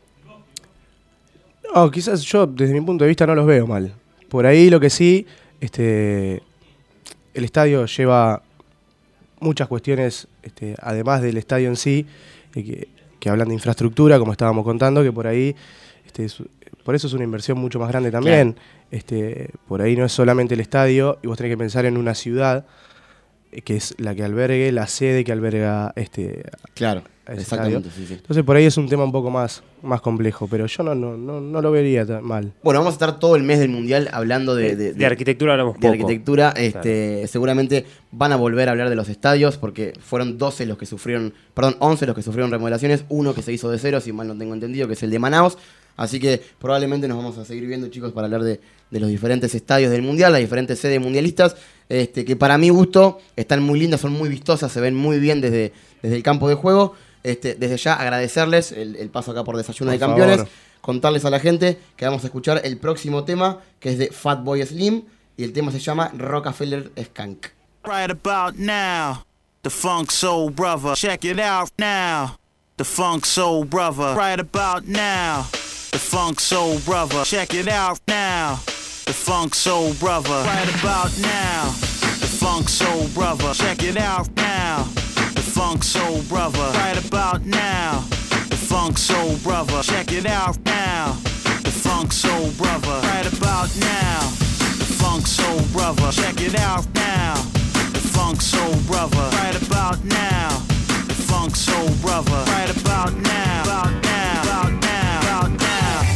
No, quizás yo desde mi punto de vista no los veo mal. Por ahí lo que sí, el estadio lleva muchas cuestiones, además del estadio en sí, que hablan de infraestructura, como estábamos contando, que por ahí, por eso es una inversión mucho más grande también. Claro. Por ahí no es solamente el estadio, y vos tenés que pensar en una ciudad que es la que albergue, la sede que alberga claro, exactamente, sí. Entonces por ahí es un tema un poco más complejo, pero yo no lo vería tan mal. Bueno, vamos a estar todo el mes del Mundial hablando de arquitectura, hablamos poco. De arquitectura, Claro. Seguramente van a volver a hablar de los estadios, porque fueron 11 los que sufrieron remodelaciones, uno que se hizo de cero, si mal no tengo entendido, que es el de Manaus. Así que probablemente nos vamos a seguir viendo, chicos, para hablar de los diferentes estadios del Mundial, las diferentes sedes mundialistas, que para mi gusto están muy lindas, son muy vistosas, se ven muy bien desde el campo de juego. Desde ya agradecerles el paso acá por Desayuno de Campeones, favor. Contarles a la gente que vamos a escuchar el próximo tema, que es de Fatboy Slim, y el tema se llama Rockefeller Skunk. Right about now, the Funk Soul Brother, check it out now, the Funk Soul Brother, right about now, the Funk Soul Brother, check it out now, the Funk Soul Brother, right about now, the Funk Soul Brother, check it out now, the Funk Soul Brother, right about now, the Funk Soul Brother, check it out now, the Funk Soul Brother, right about now, the Funk Soul Brother, check it out now, the Funk Soul Brother, right about now, the Funk Soul Brother, right about now, about now, about now, about now.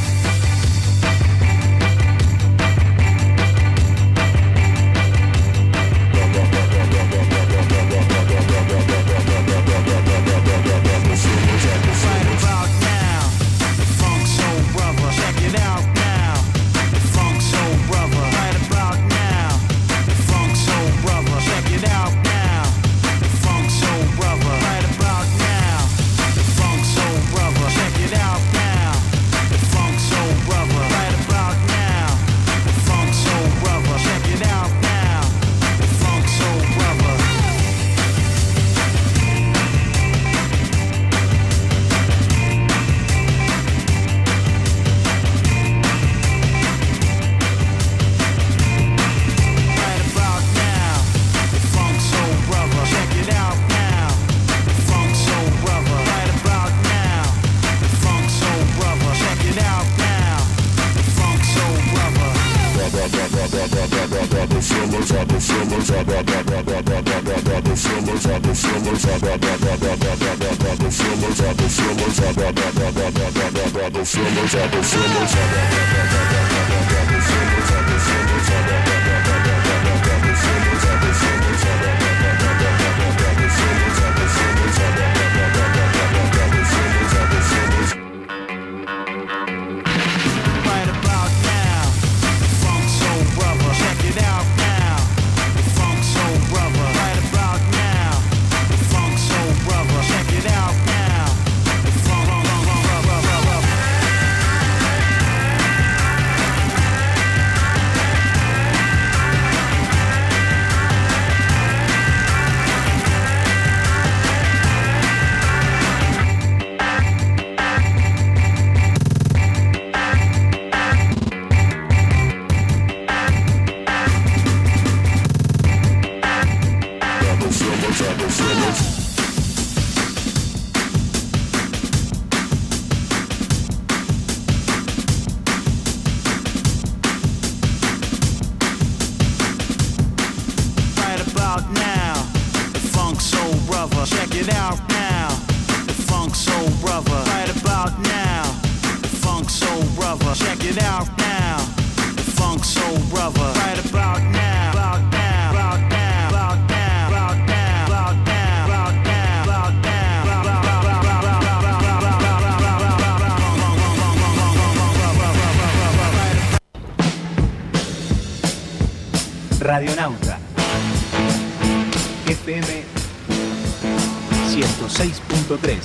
Right about now, the Funk Soul Brother, check it out now, the Funk Soul Brother, right about now, the Funk Soul Brother, check it out now, the Funk Soul Brother, right about now, the Funk Soul Brother, check it out now, the Funk Soul Brother, right about now, the Funk Soul Brother, check it out now, the Funk Soul Brother. Right about now, the Funk Soul Brother, check it out now, the Funk Soul Brother, right about now, the Funk Soul Brother, check it out now, the Funk Soul Brother. Right about now, the Funk Soul Brother, check it Right about now, the Funk Soul Brother. Check it out now, the Funk Soul Brother. Right about now, the Funk Soul Brother. Check it out now, the Funk Soul Brother. Right about now, about now, about now, about now, about now, about now, about now, about Radionauta FM 106.3.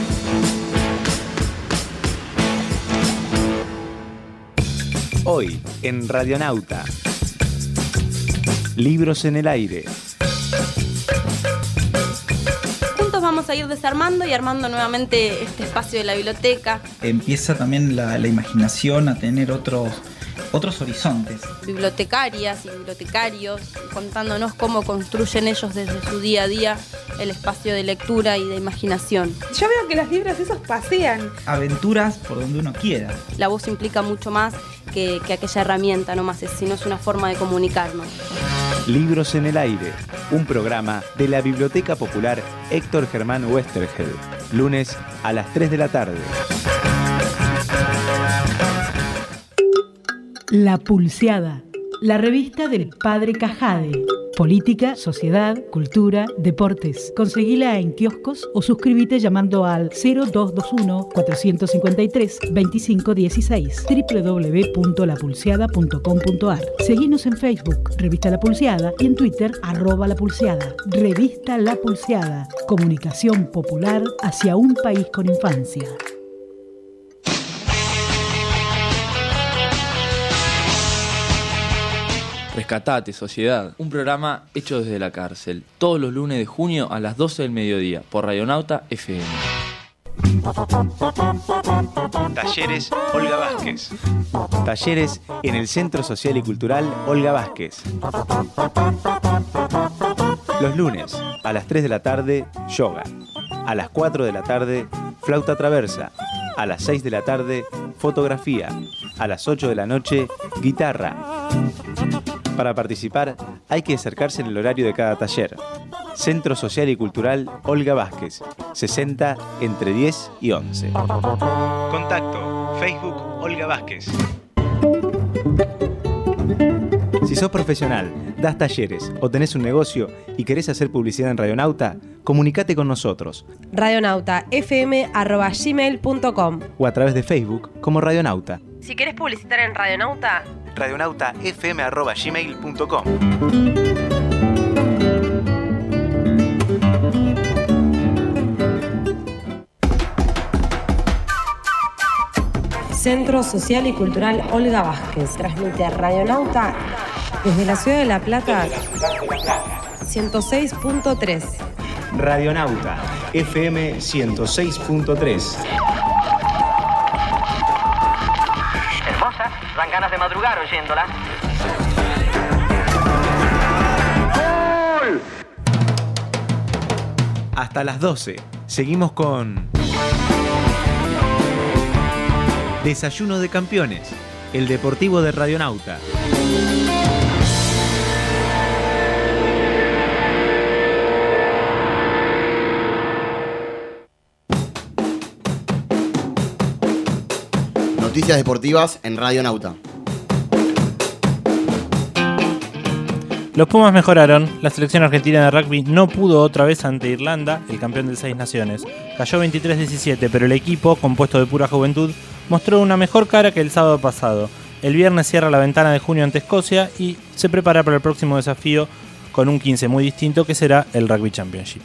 Hoy en Radionauta, libros en el aire. Juntos vamos a ir desarmando y armando nuevamente este espacio de la biblioteca. Empieza también la imaginación a tener otros horizontes. Bibliotecarias y bibliotecarios contándonos cómo construyen ellos desde su día a día el espacio de lectura y de imaginación. Yo veo que los libros esos pasean. Aventuras por donde uno quiera. La voz implica mucho más que aquella herramienta nomás, sino es una forma de comunicarnos. Libros en el aire, un programa de la Biblioteca Popular Héctor Germán Westergel, lunes a las 3 de la tarde. La Pulseada, la revista del Padre Cajade. Política, sociedad, cultura, deportes. Conseguila en kioscos o suscríbete llamando al 0221-453-2516 www.lapulseada.com.ar. Seguinos en Facebook, Revista La Pulseada, y en Twitter, @lapulseada. Revista La Pulseada, comunicación popular hacia un país con infancia. Rescatate, sociedad. Un programa hecho desde la cárcel. Todos los lunes de junio a las 12 del mediodía por Radionauta FM. Talleres Olga Vázquez. Talleres en el Centro Social y Cultural Olga Vázquez. Los lunes a las 3 de la tarde, yoga. A las 4 de la tarde, flauta traversa. A las 6 de la tarde, fotografía. A las 8 de la noche, guitarra. Para participar hay que acercarse en el horario de cada taller. Centro Social y Cultural Olga Vázquez, 60 entre 10 y 11. Contacto, Facebook Olga Vázquez. Si sos profesional, das talleres o tenés un negocio y querés hacer publicidad en Radionauta, comunicate con nosotros. radionautafm@gmail.com O a través de Facebook como Radionauta. Si querés publicitar en Radionauta, radionautafm@gmail.com. Centro Social y Cultural Olga Vázquez. Transmite Radionauta desde la ciudad de La Plata, 106.3. Radionauta FM 106.3. Hermosa, dan ganas de madrugar oyéndola. Hasta las 12. Seguimos con Desayuno de Campeones, el deportivo de Radionauta. Noticias deportivas en Radionauta. Los Pumas mejoraron. La selección argentina de rugby no pudo otra vez ante Irlanda, el campeón del Seis Naciones. Cayó 23-17, pero el equipo, compuesto de pura juventud, mostró una mejor cara que el sábado pasado. El viernes cierra la ventana de junio ante Escocia y se prepara para el próximo desafío con un 15 muy distinto que será el Rugby Championship.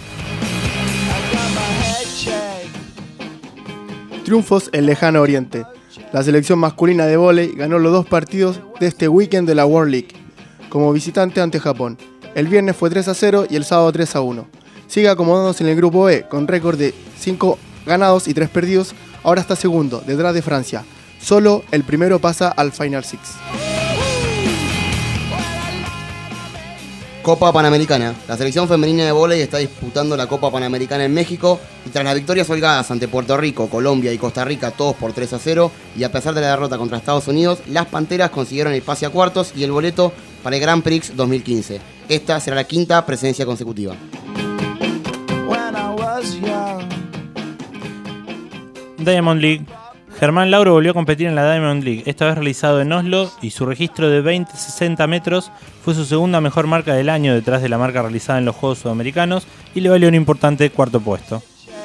Triunfos en Lejano Oriente. La selección masculina de vóley ganó los 2 partidos de este weekend de la World League, como visitante ante Japón. El viernes fue 3-0 y el sábado 3-1. Sigue acomodándose en el grupo E con récord de 5 ganados y 3 perdidos. Ahora está segundo, detrás de Francia. Solo el primero pasa al Final Six. Copa Panamericana. La selección femenina de vóley está disputando la Copa Panamericana en México y tras las victorias holgadas ante Puerto Rico, Colombia y Costa Rica, todos por 3-0, y a pesar de la derrota contra Estados Unidos, las Panteras consiguieron el pase a cuartos y el boleto para el Grand Prix 2015. Esta será la quinta presencia consecutiva. Diamond League. Germán Lauro volvió a competir en la Diamond League, esta vez realizado en Oslo, y su registro de 20-60 metros fue su segunda mejor marca del año detrás de la marca realizada en los Juegos Sudamericanos y le valió un importante cuarto puesto.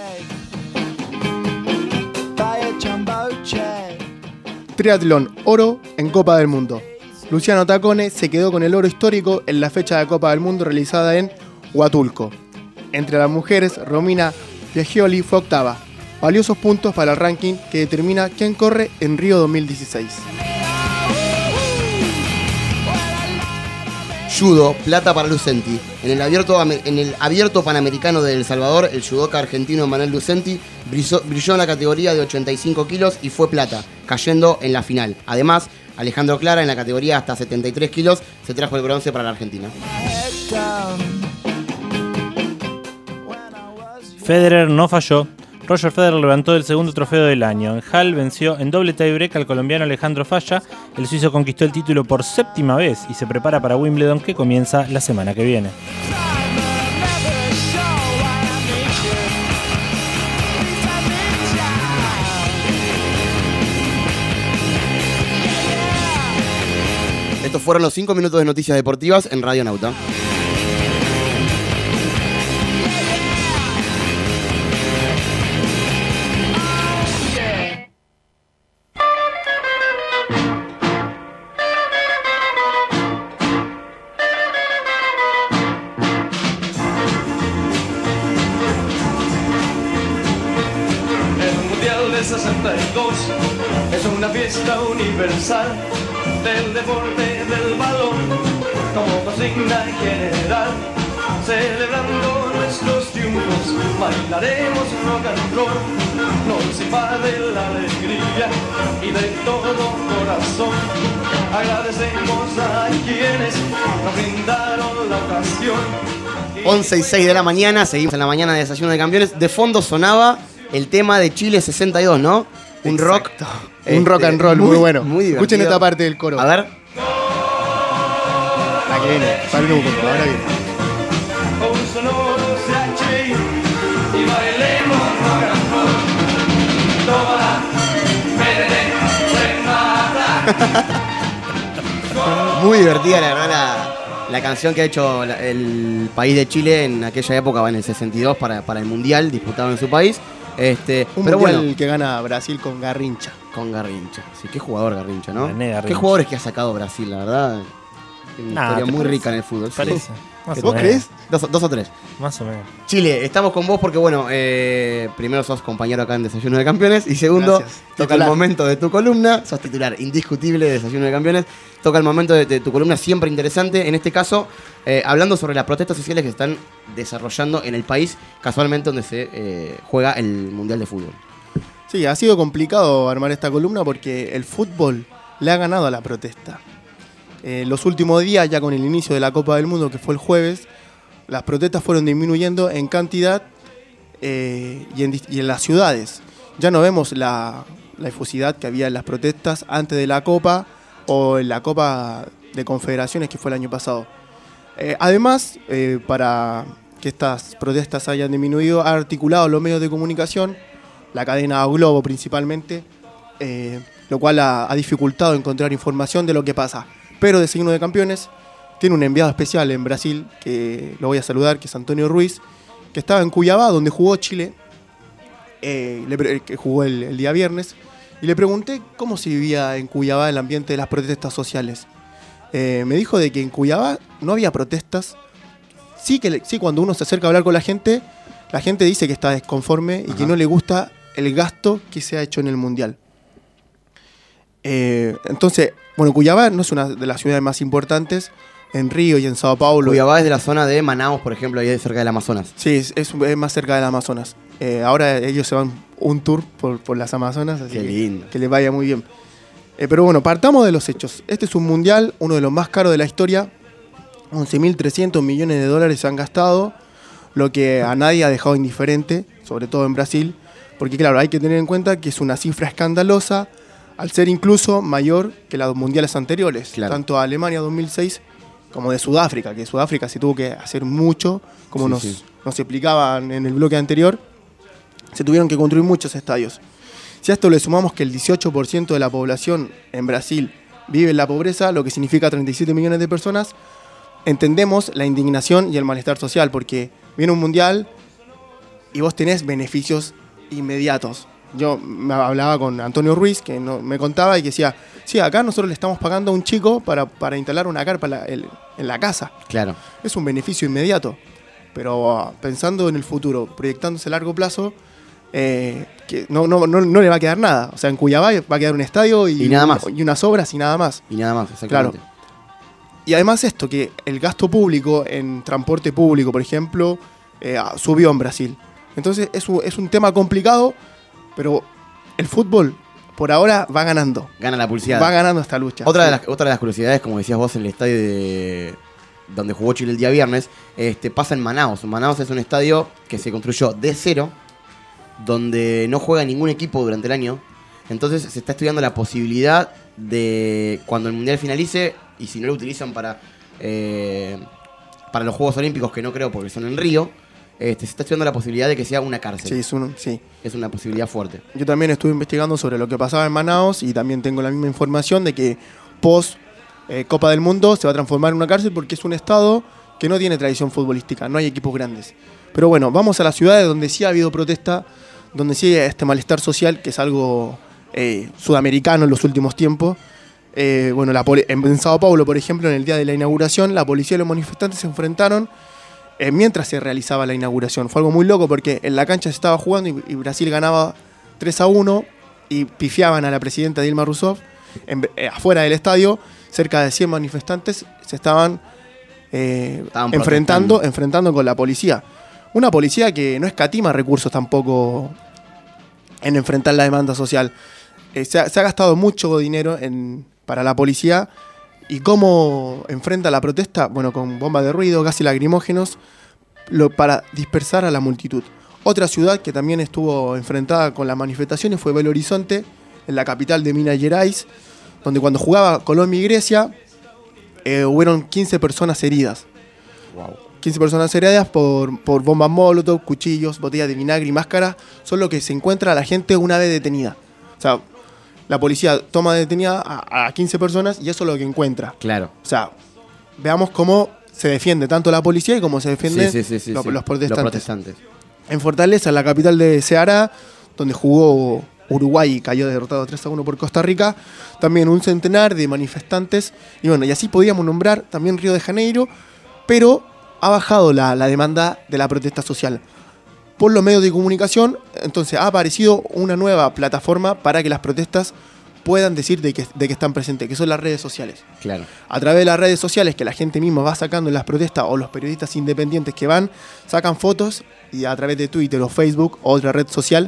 Triatlón, oro en Copa del Mundo. Luciano Tacone se quedó con el oro histórico en la fecha de Copa del Mundo realizada en Huatulco. Entre las mujeres, Romina Piaggioli fue octava. Valiosos puntos para el ranking que determina quién corre en Río 2016. Judo, plata para Lucenti. En el abierto panamericano de El Salvador, el judoka argentino Manuel Lucenti brilló en la categoría de 85 kilos y fue plata, cayendo en la final. Además, Alejandro Clara en la categoría hasta 73 kilos se trajo el bronce para la Argentina. Federer no falló. Roger Federer levantó el segundo trofeo del año. En Halle venció en doble tiebreak al colombiano Alejandro Falla. El suizo conquistó el título por séptima vez y se prepara para Wimbledon, que comienza la semana que viene. Estos fueron los 5 minutos de noticias deportivas en Radio Nauta. Es una fiesta universal del deporte del balón como consigna general. Celebrando nuestros triunfos, bailaremos rock and roll. Nos invade la alegría y de todo corazón agradecemos a quienes nos brindaron la ocasión. 11 y 6 de la mañana, seguimos en la mañana de Desayuno de Campeones. De fondo sonaba el tema de Chile 62, ¿no? Un rock. Un rock and roll muy bueno. Muy divertido. Escuchen esta parte del coro. A ver. La que viene. Paren un poco, ahora viene. Y bailemos rock and roll. Tómala, Muy divertida, la verdad, la canción que ha hecho el país de Chile en aquella época, en el 62, para el Mundial disputado en su país. Un pero mundial bueno, que gana Brasil con Garrincha. Con Garrincha. Sí, qué jugador Garrincha, ¿no? René Garrincha. Qué jugadores que ha sacado Brasil, la verdad. Una historia muy rica en el fútbol. Parece. Sí. Más o ¿Vos menos. crees? Dos o tres. Más o menos. Chile, estamos con vos porque, bueno, primero sos compañero acá en Desayuno de Campeones y segundo, Gracias. toca Titular. el momento de tu columna. Sos titular indiscutible de Desayuno de Campeones. Toca el momento de tu columna, siempre interesante. En este caso, hablando sobre las protestas sociales que se están desarrollando en el país, casualmente donde se juega el Mundial de Fútbol. Sí, ha sido complicado armar esta columna porque el fútbol le ha ganado a la protesta. Los últimos días, ya con el inicio de la Copa del Mundo, que fue el jueves, las protestas fueron disminuyendo en cantidad y en las ciudades. Ya no vemos la efusividad que había en las protestas antes de la Copa o en la Copa de Confederaciones, que fue el año pasado. Además, para que estas protestas hayan disminuido, ha articulado los medios de comunicación, la cadena Globo principalmente, lo cual ha dificultado encontrar información de lo que pasa. Pero Desayuno de Campeones tiene un enviado especial en Brasil, que lo voy a saludar, que es Antonio Ruiz, que estaba en Cuiabá, donde jugó Chile, que jugó el día viernes, y le pregunté cómo se vivía en Cuiabá el ambiente de las protestas sociales. Me dijo de que en Cuiabá no había protestas. Sí, cuando uno se acerca a hablar con la gente dice que está desconforme y que no le gusta el gasto que se ha hecho en el Mundial. Entonces, bueno, Cuiabá no es una de las ciudades más importantes. En Río y en Sao Paulo. Cuiabá es de la zona de Manaus, por ejemplo, ahí cerca del Amazonas. Sí, es más cerca del Amazonas. Ahora ellos se van un tour por las Amazonas, así Qué lindo. que les vaya muy bien. Pero bueno, partamos de los hechos. Este es un mundial, uno de los más caros de la historia. 11.300 millones de dólares se han gastado, lo que a nadie ha dejado indiferente, sobre todo en Brasil, porque claro, hay que tener en cuenta que es una cifra escandalosa, al ser incluso mayor que las mundiales anteriores, tanto a Alemania 2006 como de Sudáfrica, que Sudáfrica se tuvo que hacer mucho, como nos explicaban en el bloque anterior, se tuvieron que construir muchos estadios. Si a esto le sumamos que el 18% de la población en Brasil vive en la pobreza, lo que significa 37 millones de personas, entendemos la indignación y el malestar social, porque viene un mundial y vos tenés beneficios inmediatos. Yo me hablaba con Antonio Ruiz, que me contaba y que decía, sí, acá nosotros le estamos pagando a un chico para instalar una carpa en la casa. Claro. Es un beneficio inmediato. Pero pensando en el futuro, proyectándose a largo plazo, que no le va a quedar nada. O sea, en Cuyabá va a quedar un estadio y nada más. Y unas obras y nada más. Y nada más, exactamente. Claro. Y además esto, que el gasto público en transporte público, por ejemplo, subió en Brasil. Entonces es un tema complicado, pero el fútbol por ahora va ganando. Gana la pulseada. Va ganando esta lucha. Otra de las curiosidades, como decías vos, en el estadio donde jugó Chile el día viernes, pasa en Manaus. Manaus es un estadio que se construyó de cero, donde no juega ningún equipo durante el año. Entonces se está estudiando la posibilidad de, cuando el Mundial finalice, y si no lo utilizan para los Juegos Olímpicos, que no creo porque son en Río, se está estudiando la posibilidad de que sea una cárcel. Sí, es una posibilidad fuerte. Yo también estuve investigando sobre lo que pasaba en Manaus y también tengo la misma información de que post Copa del Mundo se va a transformar en una cárcel porque es un estado que no tiene tradición futbolística, no hay equipos grandes. Pero bueno, vamos a las ciudades donde sí ha habido protesta, donde sí hay este malestar social, que es algo sudamericano en los últimos tiempos. En Sao Paulo, por ejemplo, en el día de la inauguración, la policía y los manifestantes se enfrentaron mientras se realizaba la inauguración. Fue algo muy loco porque en la cancha se estaba jugando y Brasil ganaba 3-1 y pifiaban a la presidenta Dilma Rousseff. Afuera del estadio, cerca de 100 manifestantes se estaban enfrentando con la policía. Una policía que no escatima recursos tampoco en enfrentar la demanda social. Se ha gastado mucho dinero para la policía. ¿Y cómo enfrenta la protesta? Bueno, con bombas de ruido, gases lacrimógenos, para dispersar a la multitud. Otra ciudad que también estuvo enfrentada con las manifestaciones fue Belo Horizonte, en la capital de Minas Gerais, donde cuando jugaba Colombia y Grecia, hubieron 15 personas heridas. Wow. 15 personas heridas por bombas molotov, cuchillos, botellas de vinagre y máscaras. Son lo que se encuentra a la gente una vez detenida. O sea, la policía toma detenida a 15 personas y eso es lo que encuentra. Claro. O sea, veamos cómo se defiende tanto la policía y cómo se defienden los protestantes. En Fortaleza, la capital de Ceará, donde jugó Uruguay y cayó derrotado 3-1 por Costa Rica, también un centenar de manifestantes. Y bueno, y así podíamos nombrar también Río de Janeiro, pero ha bajado la demanda de la protesta social por los medios de comunicación. Entonces ha aparecido una nueva plataforma para que las protestas puedan decir de que están presentes, que son las redes sociales. Claro. A través de las redes sociales que la gente misma va sacando en las protestas, o los periodistas independientes que sacan fotos, y a través de Twitter o Facebook o otra red social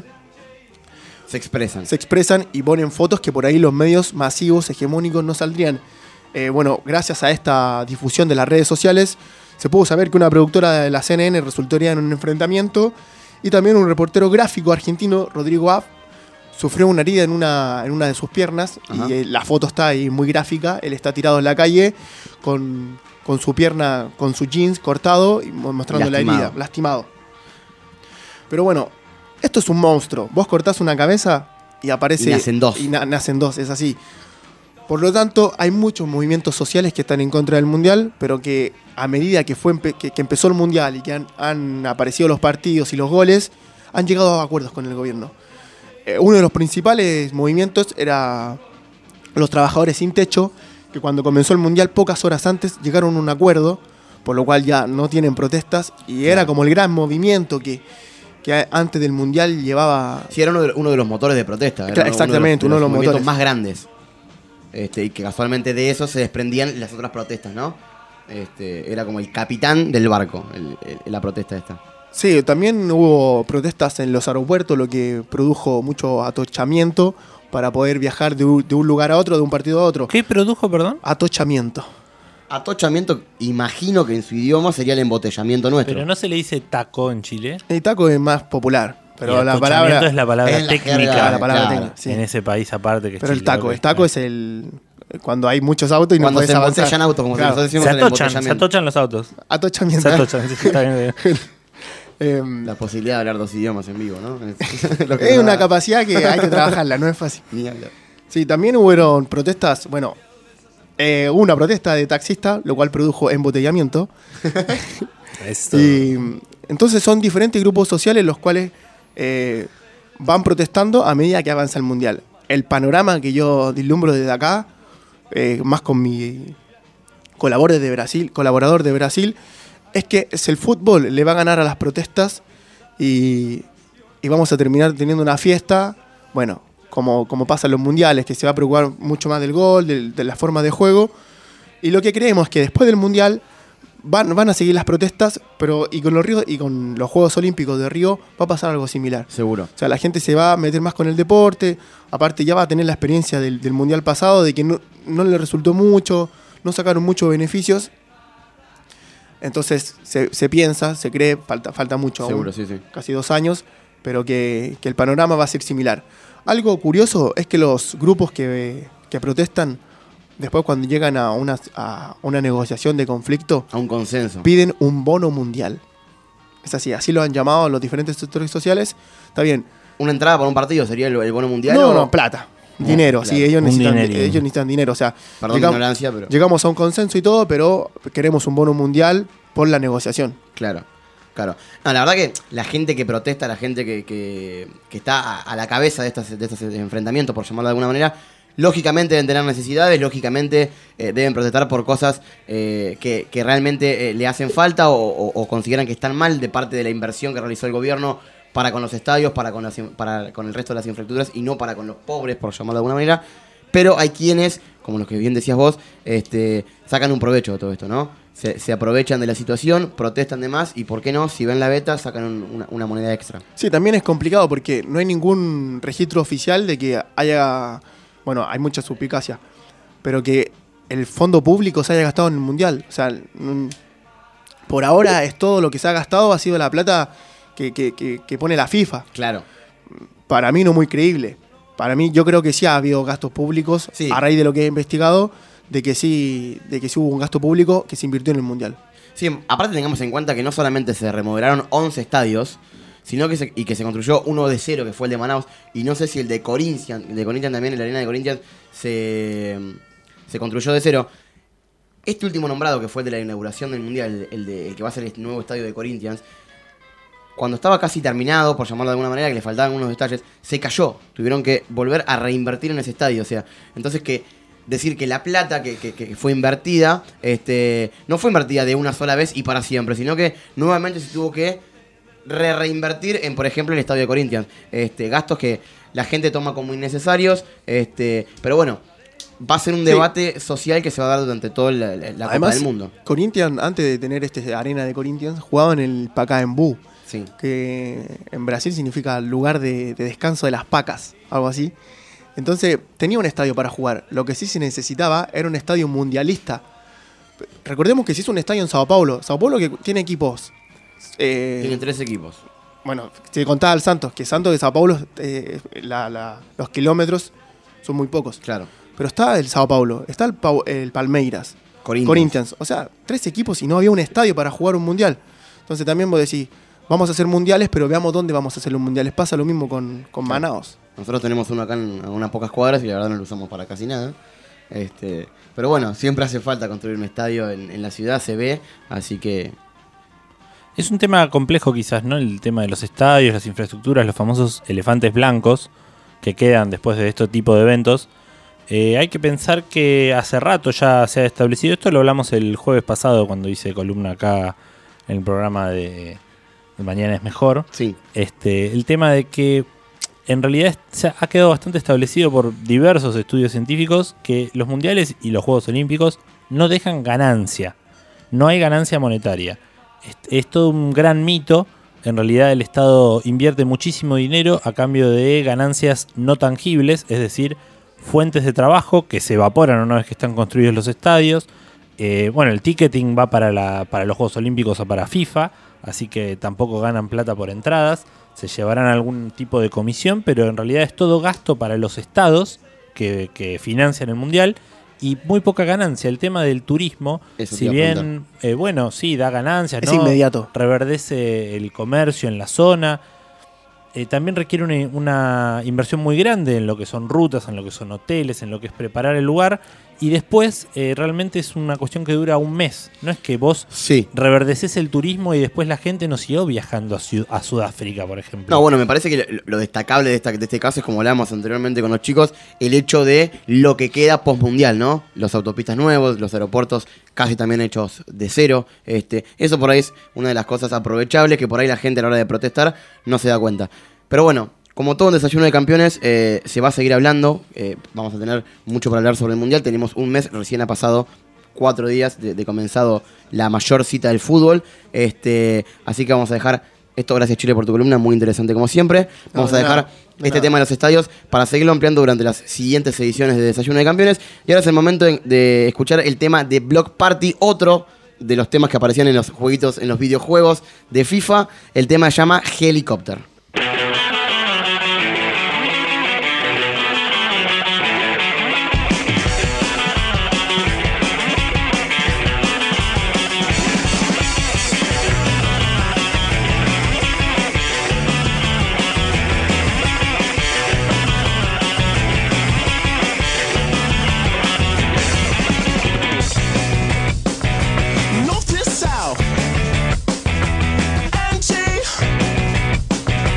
se expresan y ponen fotos que por ahí los medios masivos, hegemónicos, no saldrían. Gracias a esta difusión de las redes sociales se pudo saber que una productora de la CNN resultó herida en un enfrentamiento, y también un reportero gráfico argentino, Rodrigo Ab, sufrió una herida en una de sus piernas. Ajá. Y la foto está ahí muy gráfica. Él está tirado en la calle con su pierna, con su jeans cortado y mostrando la herida, lastimado. Pero bueno, esto es un monstruo. Vos cortás una cabeza y aparece... Y nacen dos. Y nacen dos, es así. Por lo tanto, hay muchos movimientos sociales que están en contra del Mundial, pero que a medida que empezó el Mundial y que han aparecido los partidos y los goles, han llegado a acuerdos con el gobierno. Uno de los principales movimientos era los trabajadores sin techo, que cuando comenzó el Mundial, pocas horas antes, llegaron a un acuerdo, por lo cual ya no tienen protestas, y era como el gran movimiento que antes del Mundial llevaba... Sí, era uno de los motores de protesta. Era exactamente, uno de los movimientos más grandes. Y que casualmente de eso se desprendían las otras protestas, ¿no? Era como el capitán del barco, la protesta esta. Sí, también hubo protestas en los aeropuertos, lo que produjo mucho atochamiento para poder viajar de un lugar a otro, de un partido a otro. ¿Qué produjo, perdón? Atochamiento. Atochamiento, imagino que en su idioma sería el embotellamiento nuestro. Pero no se le dice taco en Chile. El taco es más popular, pero Y la atochamiento palabra es la palabra es la técnica. jerga, la palabra claro. técnica, sí. En ese país aparte que es Pero el Chile, taco creo que es el cuando hay muchos autos y no Cuando puedes se avanzar. embotellan autos, como Claro. nosotros decimos se el atochan embotellamiento. los autos. Atochamiento. Se atochan, sí, está bien. La posibilidad de hablar 2 idiomas en vivo, ¿no? Lo que Es nos una da. capacidad que hay que trabajarla, no es fácil. Ni hablar. Sí, también hubieron protestas, bueno, una protesta de taxista, lo cual produjo embotellamiento. Esto. Y entonces son diferentes grupos sociales los cuales van protestando a medida que avanza el mundial. El panorama que yo vislumbro desde acá, más con mi colaborador de Brasil, es que el fútbol le va a ganar a las protestas y vamos a terminar teniendo una fiesta, bueno, como pasa en los mundiales, que se va a preocupar mucho más del gol, de la forma de juego. Y lo que creemos es que después del mundial van a seguir las protestas, pero y con los Juegos Olímpicos de Río va a pasar algo similar. Seguro. O sea, la gente se va a meter más con el deporte, aparte ya va a tener la experiencia del mundial pasado, de que no le resultó mucho, no sacaron muchos beneficios. Entonces se piensa, se cree, falta mucho Seguro, aún, sí. casi 2 años, pero que el panorama va a ser similar. Algo curioso es que los grupos que protestan, después cuando llegan a una negociación de conflicto, a un consenso, piden un bono mundial. Es así lo han llamado los diferentes sectores sociales. Está bien. ¿Una entrada para un partido sería el bono mundial? No, plata. Dinero, claro. sí, ellos necesitan dinero. O sea, Perdón la ignorancia, pero... llegamos a un consenso y todo, pero queremos un bono mundial por la negociación. Claro. No, la verdad que la gente que protesta, la gente que está a la cabeza de estos enfrentamientos, por llamarlo de alguna manera, lógicamente deben tener necesidades, lógicamente deben protestar por cosas que realmente le hacen falta o consideran que están mal de parte de la inversión que realizó el gobierno para con los estadios, para con el resto de las infraestructuras y no para con los pobres, por llamarlo de alguna manera. Pero hay quienes, como los que bien decías vos, sacan un provecho de todo esto, ¿no? Se aprovechan de la situación, protestan de más y, ¿por qué no? Si ven la beta, sacan una moneda extra. Sí, también es complicado porque no hay ningún registro oficial de que haya... Bueno, hay mucha suspicacia, pero que el fondo público se haya gastado en el Mundial. O sea, por ahora es todo lo que se ha gastado, ha sido la plata que pone la FIFA. Claro. Para mí no muy creíble. Para mí yo creo que sí ha habido gastos públicos, sí, a raíz de lo que he investigado, de que sí hubo un gasto público que se invirtió en el Mundial. Sí, aparte tengamos en cuenta que no solamente se remodelaron 11 estadios, sino que se construyó uno de cero, que fue el de Manaus, y no sé si el de Corinthians también, en la arena de Corinthians, se construyó de cero. Este último nombrado, que fue el de la inauguración del Mundial, el que va a ser el nuevo estadio de Corinthians, cuando estaba casi terminado, por llamarlo de alguna manera, que le faltaban unos detalles, se cayó. Tuvieron que volver a reinvertir en ese estadio. O sea, entonces decir que la plata que fue invertida, no fue invertida de una sola vez y para siempre, sino que nuevamente se tuvo que reinvertir en, por ejemplo, el estadio de Corinthians. Gastos que la gente toma como innecesarios, pero bueno, va a ser un debate social que se va a dar durante toda la Copa del Mundo. Corinthians, antes de tener arena de Corinthians, jugaba en el Pacaembu, que en Brasil significa lugar de descanso de las pacas, algo así. Entonces tenía un estadio para jugar. Lo que sí se necesitaba era un estadio mundialista. Recordemos que se hizo un estadio en Sao Paulo. Sao Paulo que tiene equipos. Tienen 3 equipos. Bueno, te contaba el Santos, que Santos de Sao Paulo, los kilómetros son muy pocos. Claro. Pero está el Sao Paulo, está el Palmeiras, Corinthians. O sea, 3 equipos y no había un estadio para jugar un mundial. Entonces también vos decís, vamos a hacer mundiales, pero veamos dónde vamos a hacer los mundiales. Pasa lo mismo con Manaus. Nosotros tenemos uno acá a unas pocas cuadras y la verdad no lo usamos para casi nada. Pero bueno, siempre hace falta construir un estadio en la ciudad, se ve, así que... Es un tema complejo quizás, ¿no? El tema de los estadios, las infraestructuras, los famosos elefantes blancos que quedan después de este tipo de eventos. Hay que pensar que hace rato ya se ha establecido esto, lo hablamos el jueves pasado cuando hice columna acá en el programa de Mañana es Mejor. Sí. El tema de que en realidad se ha quedado bastante establecido por diversos estudios científicos que los mundiales y los Juegos Olímpicos no dejan ganancia, no hay ganancia monetaria. Es todo un gran mito. En realidad el Estado invierte muchísimo dinero a cambio de ganancias no tangibles, es decir, fuentes de trabajo que se evaporan una vez que están construidos los estadios, Bueno, el ticketing va para los Juegos Olímpicos o para FIFA, así que tampoco ganan plata por entradas. Se llevarán algún tipo de comisión, pero en realidad es todo gasto para los estados que financian el Mundial y muy poca ganancia. El tema del turismo, Eso si te iba a bien, bueno, sí, da ganancias, Es ¿no? inmediato. Reverdece el comercio en la zona. También requiere una inversión muy grande en lo que son rutas, en lo que son hoteles, en lo que es preparar el lugar. Y después realmente es una cuestión que dura un mes. No es que vos reverdeces el turismo y después la gente no siguió viajando a Sudáfrica, por ejemplo. No, bueno, me parece que lo destacable de este caso es, como hablábamos anteriormente con los chicos, el hecho de lo que queda post-mundial, ¿no? Los autopistas nuevos, los aeropuertos casi también hechos de cero. Eso por ahí es una de las cosas aprovechables que por ahí la gente a la hora de protestar no se da cuenta. Pero bueno, como todo un desayuno de campeones, se va a seguir hablando. Vamos a tener mucho para hablar sobre el Mundial. Tenemos un mes, recién ha pasado 4 días de comenzado la mayor cita del fútbol. Así que vamos a dejar esto. Gracias, Chile, por tu columna, muy interesante como siempre. Vamos a dejar este tema de los estadios para seguirlo ampliando durante las siguientes ediciones de Desayuno de Campeones. Y ahora es el momento de escuchar el tema de Block Party, otro de los temas que aparecían en los jueguitos, en los videojuegos de FIFA. El tema se llama Helicopter. North to south, NG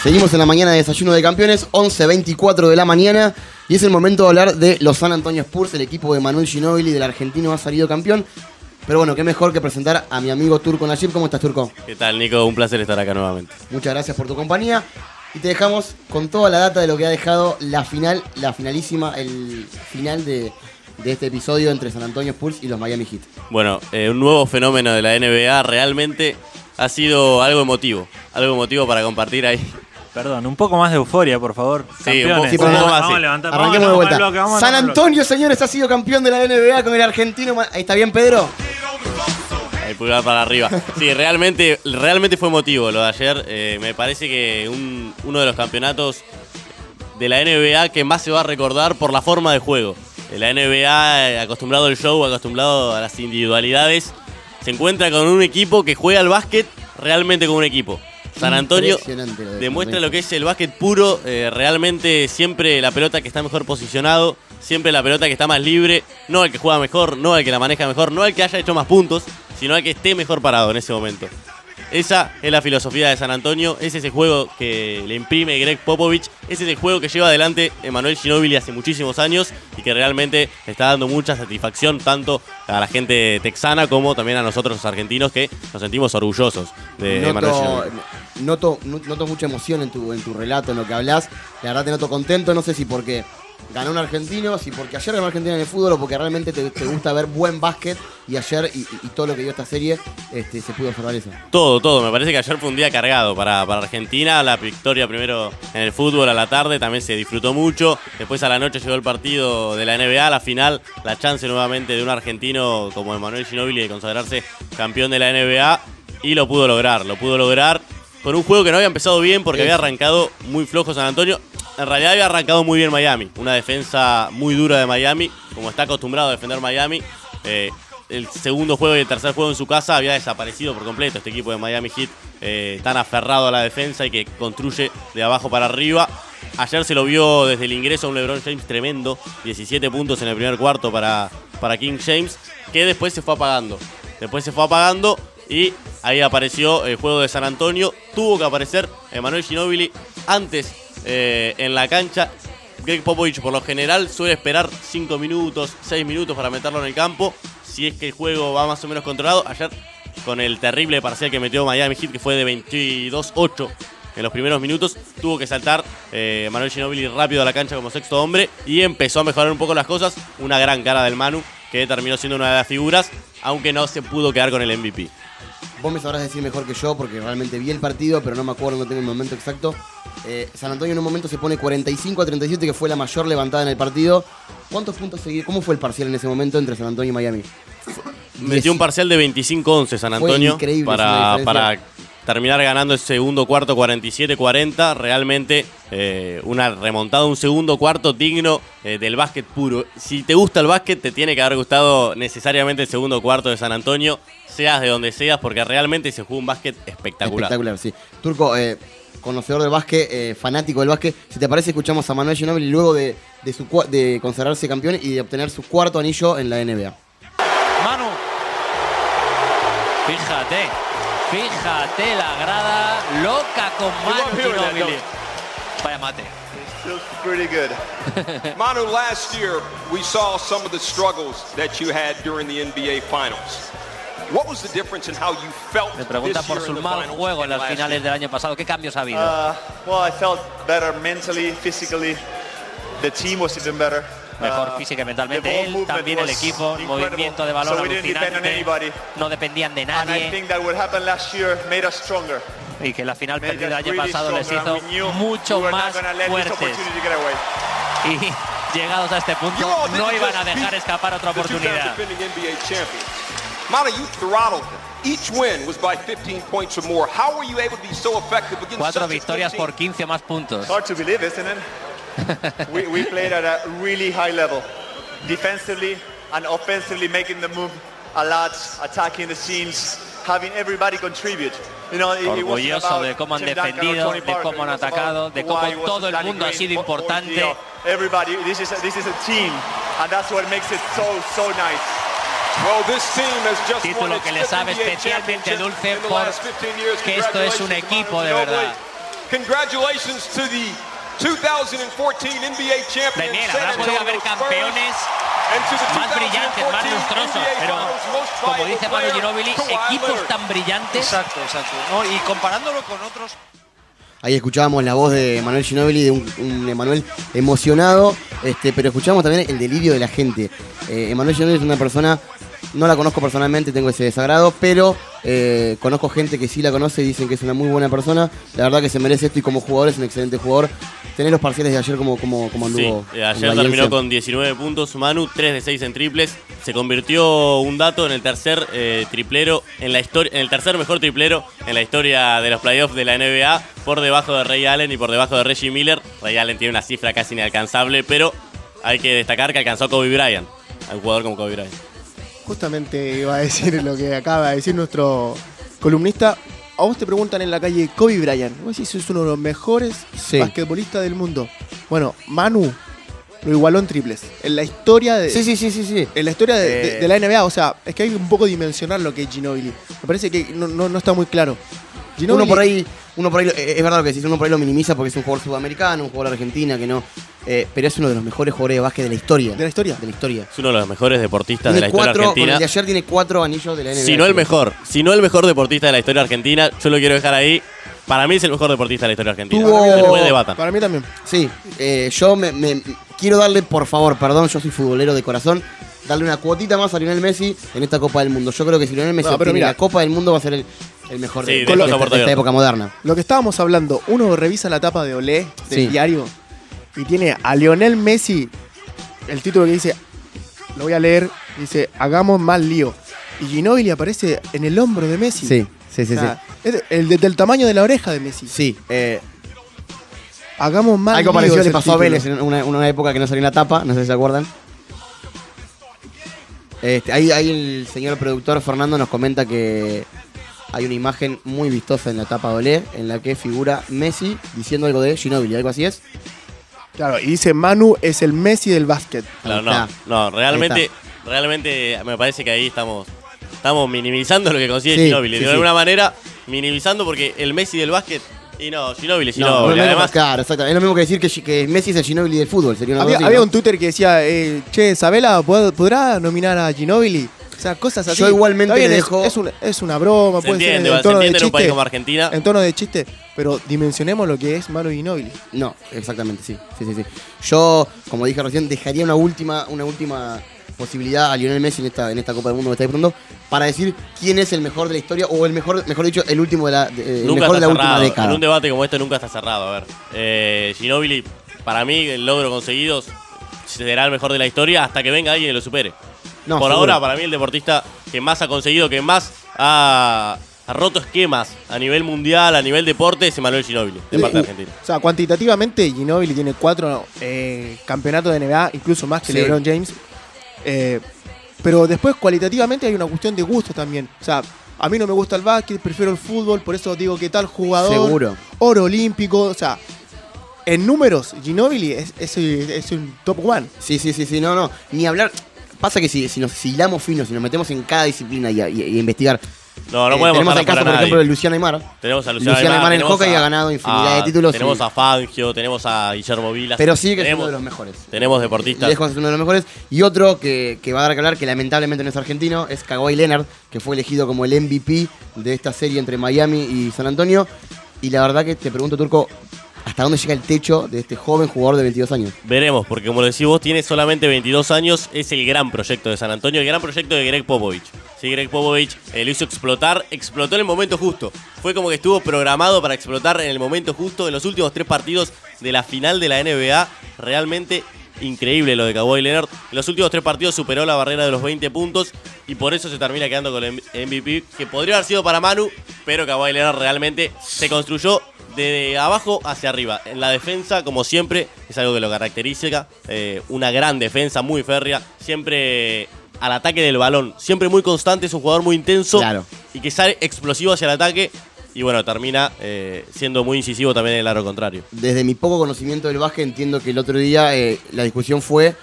Seguimos en la mañana de Desayuno de Campeones, 11:24 de la mañana, y es el momento de hablar de los San Antonio Spurs. El equipo de Manuel Ginóbili, del argentino, ha salido campeón. Pero bueno, qué mejor que presentar a mi amigo Turco Nayib. ¿Cómo estás, Turco? ¿Qué tal, Nico? Un placer estar acá nuevamente. Muchas gracias por tu compañía. Y te dejamos con toda la data de lo que ha dejado la finalísima, el final de este episodio entre San Antonio Spurs y los Miami Heat. Bueno, un nuevo fenómeno de la NBA. Realmente ha sido algo emotivo para compartir ahí. Perdón, un poco más de euforia, por favor. Sí, campeones. un poco más. Vamos a levantar. Arranquemos de vuelta. Bloque, San Antonio, señores, ha sido campeón de la NBA con el argentino. Ahí está bien, Pedro. Ahí, pulgar para arriba. Sí, realmente fue emotivo lo de ayer. Me parece que uno de los campeonatos de la NBA que más se va a recordar por la forma de juego. La NBA, acostumbrado al show, acostumbrado a las individualidades, se encuentra con un equipo que juega al básquet realmente como un equipo. San Antonio demuestra lo que es el básquet puro, realmente siempre la pelota que está mejor posicionado, siempre la pelota que está más libre, no el que juega mejor, no el que la maneja mejor, no el que haya hecho más puntos, sino el que esté mejor parado en ese momento. Esa es la filosofía de San Antonio, ese es el juego que le imprime Greg Popovich, ese es el juego que lleva adelante Manuel Ginóbili hace muchísimos años y que realmente está dando mucha satisfacción tanto a la gente texana como también a nosotros los argentinos, que nos sentimos orgullosos de Manuel Ginóbili. Noto mucha emoción en tu relato, en lo que hablas. La verdad te noto contento, no sé si porque ganó un argentino, si porque ayer ganó Argentina en el fútbol o porque realmente te gusta ver buen básquet y ayer y todo lo que dio esta serie se pudo observar eso. Todo. Me parece que ayer fue un día cargado para Argentina. La victoria primero en el fútbol a la tarde también se disfrutó mucho. Después a la noche llegó el partido de la NBA, la final, la chance nuevamente de un argentino como Manuel Ginóbili de consagrarse campeón de la NBA y lo pudo lograr con un juego que no había empezado bien porque había arrancado muy flojo San Antonio. En realidad había arrancado muy bien Miami. Una defensa muy dura de Miami, como está acostumbrado a defender Miami. El segundo juego y el tercer juego en su casa había desaparecido por completo este equipo de Miami Heat, tan aferrado a la defensa y que construye de abajo para arriba. Ayer se lo vio desde el ingreso a un LeBron James tremendo, 17 puntos en el primer cuarto para King James, que después se fue apagando. Y ahí apareció el juego de San Antonio. Tuvo que aparecer Manuel Ginóbili antes en la cancha. Greg Popovich por lo general suele esperar 5 minutos, 6 minutos para meterlo en el campo, si es que el juego va más o menos controlado. Ayer, con el terrible parcial que metió Miami Heat, que fue de 22-8 en los primeros minutos, tuvo que saltar Manuel Ginóbili rápido a la cancha como sexto hombre y empezó a mejorar un poco las cosas. Una gran cara del Manu, que terminó siendo una de las figuras, aunque no se pudo quedar con el MVP. Vos me sabrás decir mejor que yo porque realmente vi el partido, pero no me acuerdo, no tengo el momento exacto. San Antonio en un momento se pone 45-37, que fue la mayor levantada en el partido. ¿Cuántos puntos seguidos? ¿Cómo fue el parcial en ese momento entre San Antonio y Miami? Metió un parcial de 25-11 San Antonio para terminar ganando el segundo cuarto 47-40. Realmente una remontada, un segundo cuarto digno del básquet puro. Si te gusta el básquet, te tiene que haber gustado necesariamente el segundo cuarto de San Antonio, seas de donde seas, porque realmente se jugó un básquet espectacular. Espectacular, sí. Turco, conocedor del básquet, fanático del básquet, si te parece, escuchamos a Manuel Ginóbili luego de consagrarse campeón y de obtener su cuarto anillo en la NBA. Manu, fíjate la grada loca con Manu Ginóbili. Vaya mate. Feels pretty good. Manu, last year we saw some of the struggles that you had during the NBA Finals. What was the difference in how you felt? Me pregunta por su mal juego en las finales del año pasado. ¿Qué cambios ha habido? Well, I felt better mentally, physically. The team was even better. Mejor física y mentalmente él, también el equipo, movimiento de balón alucinante, no dependían de nadie. Y que la final perdida el año pasado les hizo mucho más fuertes. Y llegados a este punto, no iban a dejar escapar otra oportunidad. Manu, you throttled them. Each win was by 15 points or more. How were you able to be so effective against 4 victorias por 15 más puntos. Hard to believe, isn't it? we played at a really high level, defensively and offensively, making the move a lot, attacking the scenes, having everybody contribute. Orgulloso de cómo han defendido, de cómo han atacado, de cómo todo el mundo ha sido importante. Everybody, this is a team, and that's what makes it so nice. Título que le sabe especialmente dulce porque esto es un equipo de verdad. Congratulations to the 2014 NBA champion. También habrá podido haber campeones más brillantes, más lustrosos, pero como dice Manu Ginóbili, equipos tan brillantes. Exacto. ¿No? Y comparándolo con otros. Ahí escuchábamos la voz de Emanuel Ginóbili, de un Emanuel emocionado, pero escuchamos también el delirio de la gente. Emanuel Ginóbili es una persona, no la conozco personalmente, tengo ese desagrado, pero conozco gente que sí la conoce y dicen que es una muy buena persona. La verdad que se merece esto y como jugador es un excelente jugador. Tenés los parciales de ayer como anduvo. Sí, ayer terminó con 19 puntos Manu, 3 de 6 en triples. Se convirtió un dato en el tercer triplero en la historia, en el tercer mejor triplero en la historia de los playoffs de la NBA, por debajo de Ray Allen y por debajo de Reggie Miller. Ray Allen tiene una cifra casi inalcanzable, pero hay que destacar que alcanzó a Kobe Bryant, a un jugador como Kobe Bryant. Justamente iba a decir lo que acaba de decir nuestro columnista. A vos te preguntan en la calle Kobe Bryant. Vos decís, es uno de los mejores basquetbolistas del mundo. Bueno, Manu lo igualó en triples. En la historia de. Sí. En la historia de la NBA. O sea, es que hay un poco dimensionar lo que es Ginóbili. Me parece que no está muy claro. Ginóbili, uno por ahí, es verdad lo que decís, uno por ahí lo minimiza porque es un jugador sudamericano, un jugador argentino que no. Pero es uno de los mejores jugadores de básquet de la historia. ¿De la historia? De la historia. Es uno de los mejores deportistas de la historia argentina. Con el de ayer tiene 4 anillos de la NBA. Si no el mejor deportista de la historia argentina, yo lo quiero dejar ahí. Para mí es el mejor deportista de la historia argentina. Después debatan. Para mí también. Sí, yo me quiero darle, por favor, perdón, yo soy futbolero de corazón, darle una cuotita más a Lionel Messi en esta Copa del Mundo. Yo creo que si Lionel Messi obtiene la Copa del Mundo va a ser el mejor de esta época moderna. Lo que estábamos hablando, uno revisa la tapa de Olé del diario y tiene a Lionel Messi, el título que dice, lo voy a leer, dice, hagamos más lío. Y Ginóbili aparece en el hombro de Messi. Sí. Es del tamaño de la oreja de Messi. Sí. Hagamos más algo lío. parecido le pasó a Vélez en una época que no salió en la tapa, no sé si se acuerdan. Ahí el señor productor Fernando nos comenta que hay una imagen muy vistosa en la tapa de Olé en la que figura Messi diciendo algo de Ginóbili, algo así es. Claro, y dice Manu es el Messi del básquet. No, realmente me parece que ahí estamos minimizando lo que consigue Ginóbili. De alguna manera, minimizando porque el Messi del básquet. Y no, Ginóbili. Además, claro, exacto. Es lo mismo que decir que Messi es el Ginóbili del fútbol. Sería había un Twitter que decía, Sabela, ¿podrá nominar a Ginóbili? O sea, cosas así. Yo igualmente le dejo. Es una broma, puede ser en tono de chiste. En un país como Argentina. En tono de chiste, pero dimensionemos lo que es Manu Ginóbili. No, exactamente, sí. Yo, como dije recién, dejaría una última posibilidad a Lionel Messi en esta Copa del Mundo que está disfrutando para decir quién es el mejor de la historia o el mejor dicho, el último el mejor de la última década. En un debate como este nunca está cerrado. A ver, Ginóbili, para mí, el logro conseguido será el mejor de la historia hasta que venga alguien y lo supere. No, por seguro. ahora, para mí, el deportista que más ha conseguido, que más ha roto esquemas a nivel mundial, a nivel deporte, es Emanuel Ginóbili, de parte de Argentina. O sea, cuantitativamente, Ginóbili tiene 4 campeonatos de NBA, incluso más que LeBron James. Pero después, cualitativamente, hay una cuestión de gusto también. O sea, a mí no me gusta el básquet, prefiero el fútbol, por eso digo que tal jugador. Seguro. Oro olímpico, o sea. En números, Ginóbili es un top one. Sí, no. Ni hablar. Pasa que si nos hilamos finos, si nos metemos en cada disciplina y investigar. No podemos tenemos el caso, por ejemplo, de Luciano Aymar. Tenemos a Luciano Aymar en hockey ha ganado infinidad de títulos. Tenemos a Fangio, tenemos a Guillermo Vilas. Pero sí que es uno de los mejores. Tenemos deportistas. Lejos es uno de los mejores. Y otro que va a dar que hablar, que lamentablemente no es argentino, es Kawhi Leonard, que fue elegido como el MVP de esta serie entre Miami y San Antonio. Y la verdad que te pregunto, Turco, ¿hasta dónde llega el techo de este joven jugador de 22 años? Veremos, porque como lo decís vos, tiene solamente 22 años, es el gran proyecto de San Antonio, el gran proyecto de Greg Popovich. Sí, Greg Popovich lo hizo explotó en el momento justo. Fue como que estuvo programado para explotar en el momento justo. En los últimos 3 partidos de la final de la NBA, realmente increíble lo de Kawhi Leonard. En los últimos 3 partidos superó la barrera de los 20 puntos y por eso se termina quedando con el MVP, que podría haber sido para Manu, pero Kawhi Leonard realmente se construyó de abajo hacia arriba. En la defensa, como siempre, es algo que lo caracteriza. Una gran defensa, muy férrea. Siempre al ataque del balón. Siempre muy constante, es un jugador muy intenso. Claro. Y que sale explosivo hacia el ataque. Y bueno, termina siendo muy incisivo también en el aro contrario. Desde mi poco conocimiento del básquet, entiendo que el otro día la discusión fue...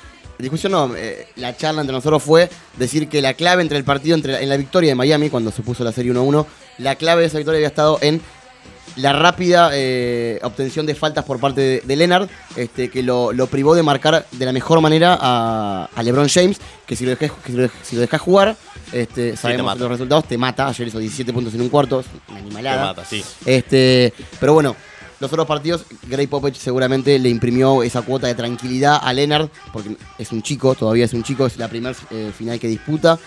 la charla entre nosotros fue decir que la clave entre el partido, en la victoria de Miami, cuando se puso la serie 1-1, la clave de esa victoria había estado en la rápida obtención de faltas por parte de Leonard, que lo privó de marcar de la mejor manera a LeBron James, que si lo dejás jugar, sabemos los resultados, te mata. Ayer hizo 17 puntos en un cuarto, es una animalada. Te mata, sí. Pero bueno, los otros partidos, Greg Popovich seguramente le imprimió esa cuota de tranquilidad a Leonard, porque es un chico, todavía es un chico, es la primera final que disputa,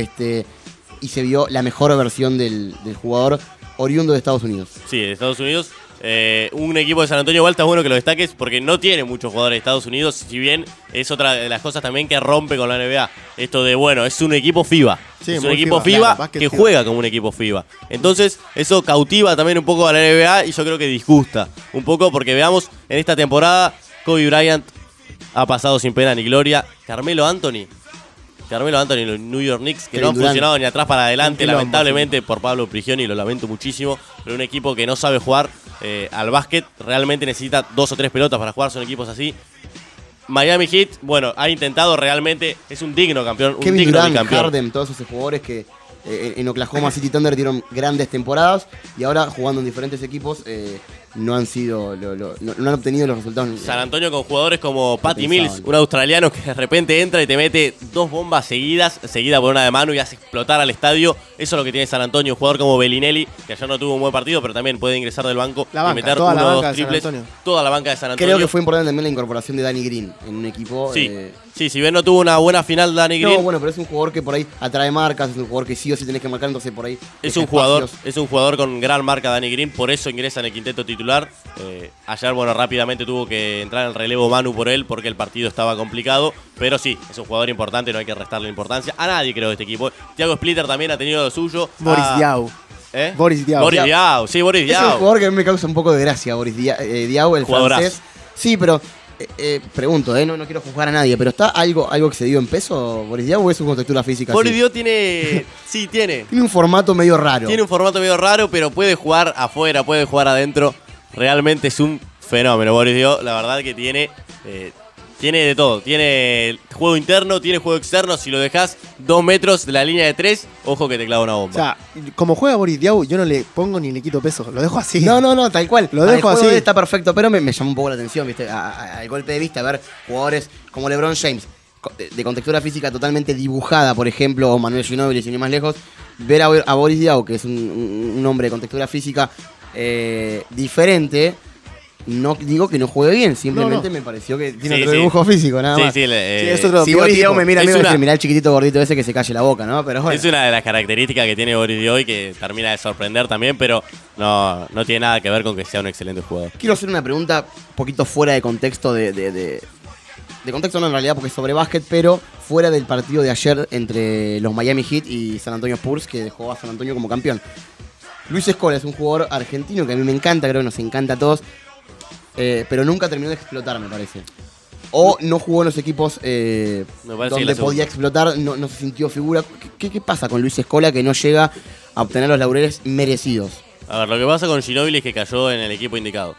y se vio la mejor versión del jugador oriundo de Estados Unidos. Sí, de Estados Unidos. Un equipo de San Antonio igual está bueno que lo destaques porque no tiene muchos jugadores de Estados Unidos, si bien es otra de las cosas también que rompe con la NBA. Esto de, bueno, es un equipo FIBA. Sí, es un equipo FIBA, claro, que juega como un equipo FIBA. Entonces, eso cautiva también un poco a la NBA y yo creo que disgusta un poco porque veamos, en esta temporada, Kobe Bryant ha pasado sin pena ni gloria. Carmelo Anthony, los New York Knicks, que no han funcionado ni atrás para adelante, lamentablemente por Pablo Prigioni, lo lamento muchísimo, pero un equipo que no sabe jugar al básquet, realmente necesita 2 o 3 pelotas para jugar, son equipos así. Miami Heat, bueno, ha intentado realmente, es un digno campeón, Kevin un digno Durant, bicampeón. Harden, todos esos jugadores que en Oklahoma City Thunder dieron grandes temporadas y ahora jugando en diferentes equipos no han sido no han obtenido los resultados. San Antonio con jugadores como Patty Mills, un australiano que de repente entra y te mete 2 bombas seguida por una de mano y hace explotar al estadio. Eso es lo que tiene San Antonio. Un jugador como Bellinelli, que ayer no tuvo un buen partido, pero también puede ingresar del banco y meter 1 o 2 triples. Toda la banca de San Antonio. Creo que fue importante también la incorporación de Danny Green en un equipo. Sí, si bien no tuvo una buena final Danny Green. No, bueno, pero es un jugador que por ahí atrae marcas, es un jugador que sí o sí tenés que marcar, entonces por ahí. Es un jugador con gran marca Danny Green, por eso ingresa en el quinteto titular. Ayer, bueno, rápidamente tuvo que entrar en el relevo Manu por él porque el partido estaba complicado, pero sí, es un jugador importante, no hay que restarle importancia a nadie, creo, de este equipo. Thiago Splitter también ha tenido lo suyo. Boris Diaw. Boris Diaw. Boris Diaw. Es un jugador que a mí me causa un poco de gracia, Boris Diaw, el francés. Sí, pero pregunto, no quiero juzgar a nadie, pero ¿está algo que se dio en peso, Boris Diaw, o es su contextura física? Boris Diaw tiene... Sí, tiene. Tiene un formato medio raro. Pero puede jugar afuera, puede jugar adentro. Realmente es un fenómeno, Boris Diaw. La verdad que tiene de todo. Tiene juego interno, tiene juego externo. Si lo dejas 2 metros de la línea de 3, ojo que te clava una bomba. O sea, como juega Boris Diaw, yo no le pongo ni le quito peso. Lo dejo así. No, tal cual. Lo dejo así. Está perfecto, pero me llamó un poco la atención, ¿viste? Al golpe de vista, ver jugadores como LeBron James, de contextura física totalmente dibujada, por ejemplo, o Manuel Ginóbili, sin ir más lejos. Ver a Boris Diaw, que es un hombre de contextura física diferente. No digo que no juegue bien, simplemente me pareció que tiene otro dibujo físico, nada más. Es otro si Boris Diaw me mira, mirá el chiquitito gordito ese que se calle la boca, ¿no? Pero bueno. Es una de las características que tiene Boris Diaw y que termina de sorprender también, pero no tiene nada que ver con que sea un excelente jugador. Quiero hacer una pregunta un poquito fuera de contexto de contexto no en realidad porque es sobre básquet, pero fuera del partido de ayer entre los Miami Heat y San Antonio Spurs, que dejó a San Antonio como campeón. Luis Scola es un jugador argentino que a mí me encanta, creo que nos encanta a todos, pero nunca terminó de explotar, me parece. O no jugó en los equipos donde podía explotar, no se sintió figura. ¿Qué pasa con Luis Scola que no llega a obtener los laureles merecidos? A ver, lo que pasa con Ginóbili es que cayó en el equipo indicado.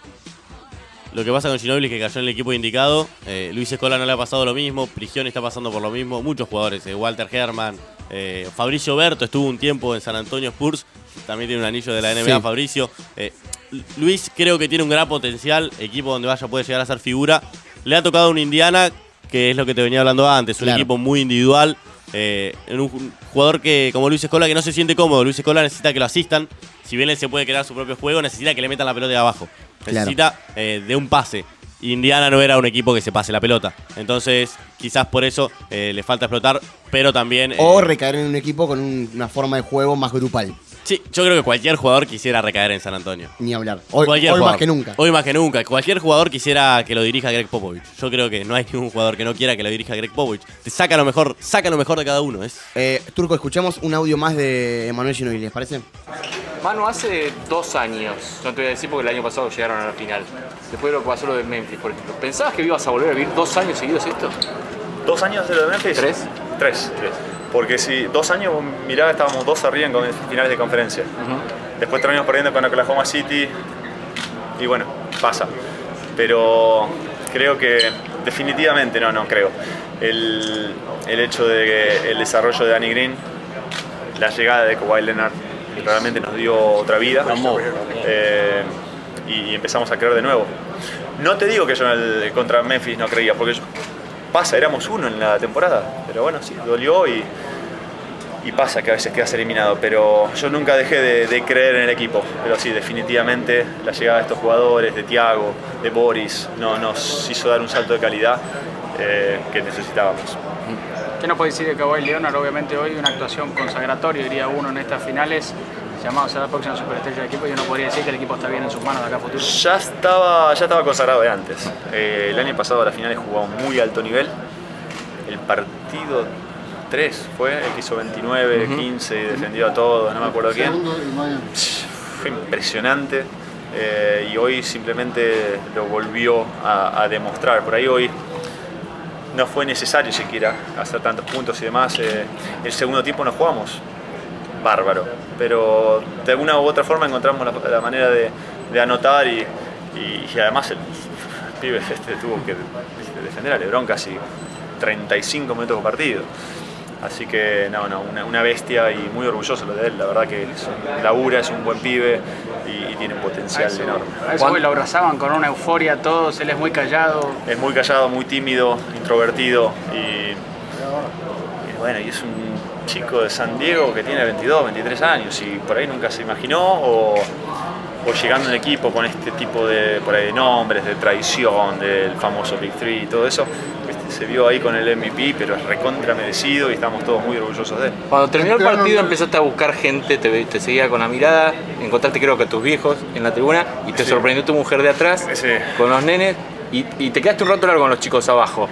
Luis Scola no le ha pasado lo mismo, Prigioni está pasando por lo mismo, muchos jugadores, Walter Herman, Fabricio Berto estuvo un tiempo en San Antonio Spurs, también tiene un anillo de la NBA, sí. Fabricio. Luis creo que tiene un gran potencial, equipo donde vaya puede llegar a ser figura. Le ha tocado un Indiana, que es lo que te venía hablando antes, un equipo muy individual, un jugador que como Luis Scola que no se siente cómodo. Luis Scola necesita que lo asistan, si bien él se puede crear su propio juego, necesita que le metan la pelota de abajo. Necesita de un pase. Indiana no era un equipo que se pase la pelota. Entonces, quizás por eso le falta explotar, pero también... o recaer en un equipo con una forma de juego más grupal. Sí, yo creo que cualquier jugador quisiera recaer en San Antonio. Ni hablar. Hoy más que nunca. Hoy más que nunca. Cualquier jugador quisiera que lo dirija Greg Popovich. Yo creo que no hay ningún jugador que no quiera que lo dirija Greg Popovich. Te saca lo mejor de cada uno. Turco, escuchamos un audio más de Emanuel Ginóbili, ¿les parece? Manu, hace 2 años, no te voy a decir porque el año pasado llegaron a la final. Después de lo que pasó lo de Memphis, por ejemplo. ¿Pensabas que ibas a volver a vivir 2 años seguidos esto? ¿2 años de lo de Memphis? 3. Porque si 2 años, mirá, estábamos 2 arriba en finales de conferencia. Después terminamos perdiendo con Oklahoma City y bueno, pasa. Pero creo que definitivamente, no creo. El hecho de que el desarrollo de Danny Green, la llegada de Kawhi Leonard, realmente nos dio otra vida. y empezamos a creer de nuevo. No te digo que yo contra Memphis no creía, porque pasa, éramos uno en la temporada, pero bueno, sí, dolió y pasa que a veces quedas eliminado, pero yo nunca dejé de creer en el equipo. Pero sí, definitivamente la llegada de estos jugadores, de Thiago, de Boris, nos hizo dar un salto de calidad que necesitábamos. ¿Qué nos puede decir de Kawhi Leonard? Obviamente hoy una actuación consagratoria, diría uno, en estas finales, llamado a ser la próxima superestrella del equipo, y uno podría decir que el equipo está bien en sus manos de acá a futuro. Ya estaba consagrado de antes. El año pasado a las finales jugó a un muy alto nivel. El partido 3 fue, el que hizo 29, 15 y defendió a todos, no me acuerdo quién. Fue impresionante y hoy simplemente lo volvió a demostrar. Por ahí hoy no fue necesario siquiera hacer tantos puntos y demás. El segundo tiempo nos jugamos bárbaro, pero de alguna u otra forma encontramos la manera de anotar y además el pibe tuvo que defender a LeBron casi 35 minutos por partido. Así que una bestia y muy orgulloso lo de él. La verdad que labura, es un buen pibe y tiene un potencial enorme. A eso hoy lo abrazaban con una euforia todos, él es muy callado. Es muy callado, muy tímido, introvertido y bueno, y es un chico de San Diego que tiene 22, 23 años y por ahí nunca se imaginó o llegando a un equipo con este tipo de nombres, de tradición, del famoso Big Three y todo eso. Se vio ahí con el MVP, pero es recontra merecido y estamos todos muy orgullosos de él. Cuando terminó el partido empezaste a buscar gente, te seguía con la mirada, encontraste creo que a tus viejos en la tribuna y te sorprendió tu mujer de atrás con los nenes y te quedaste un rato largo con los chicos abajo.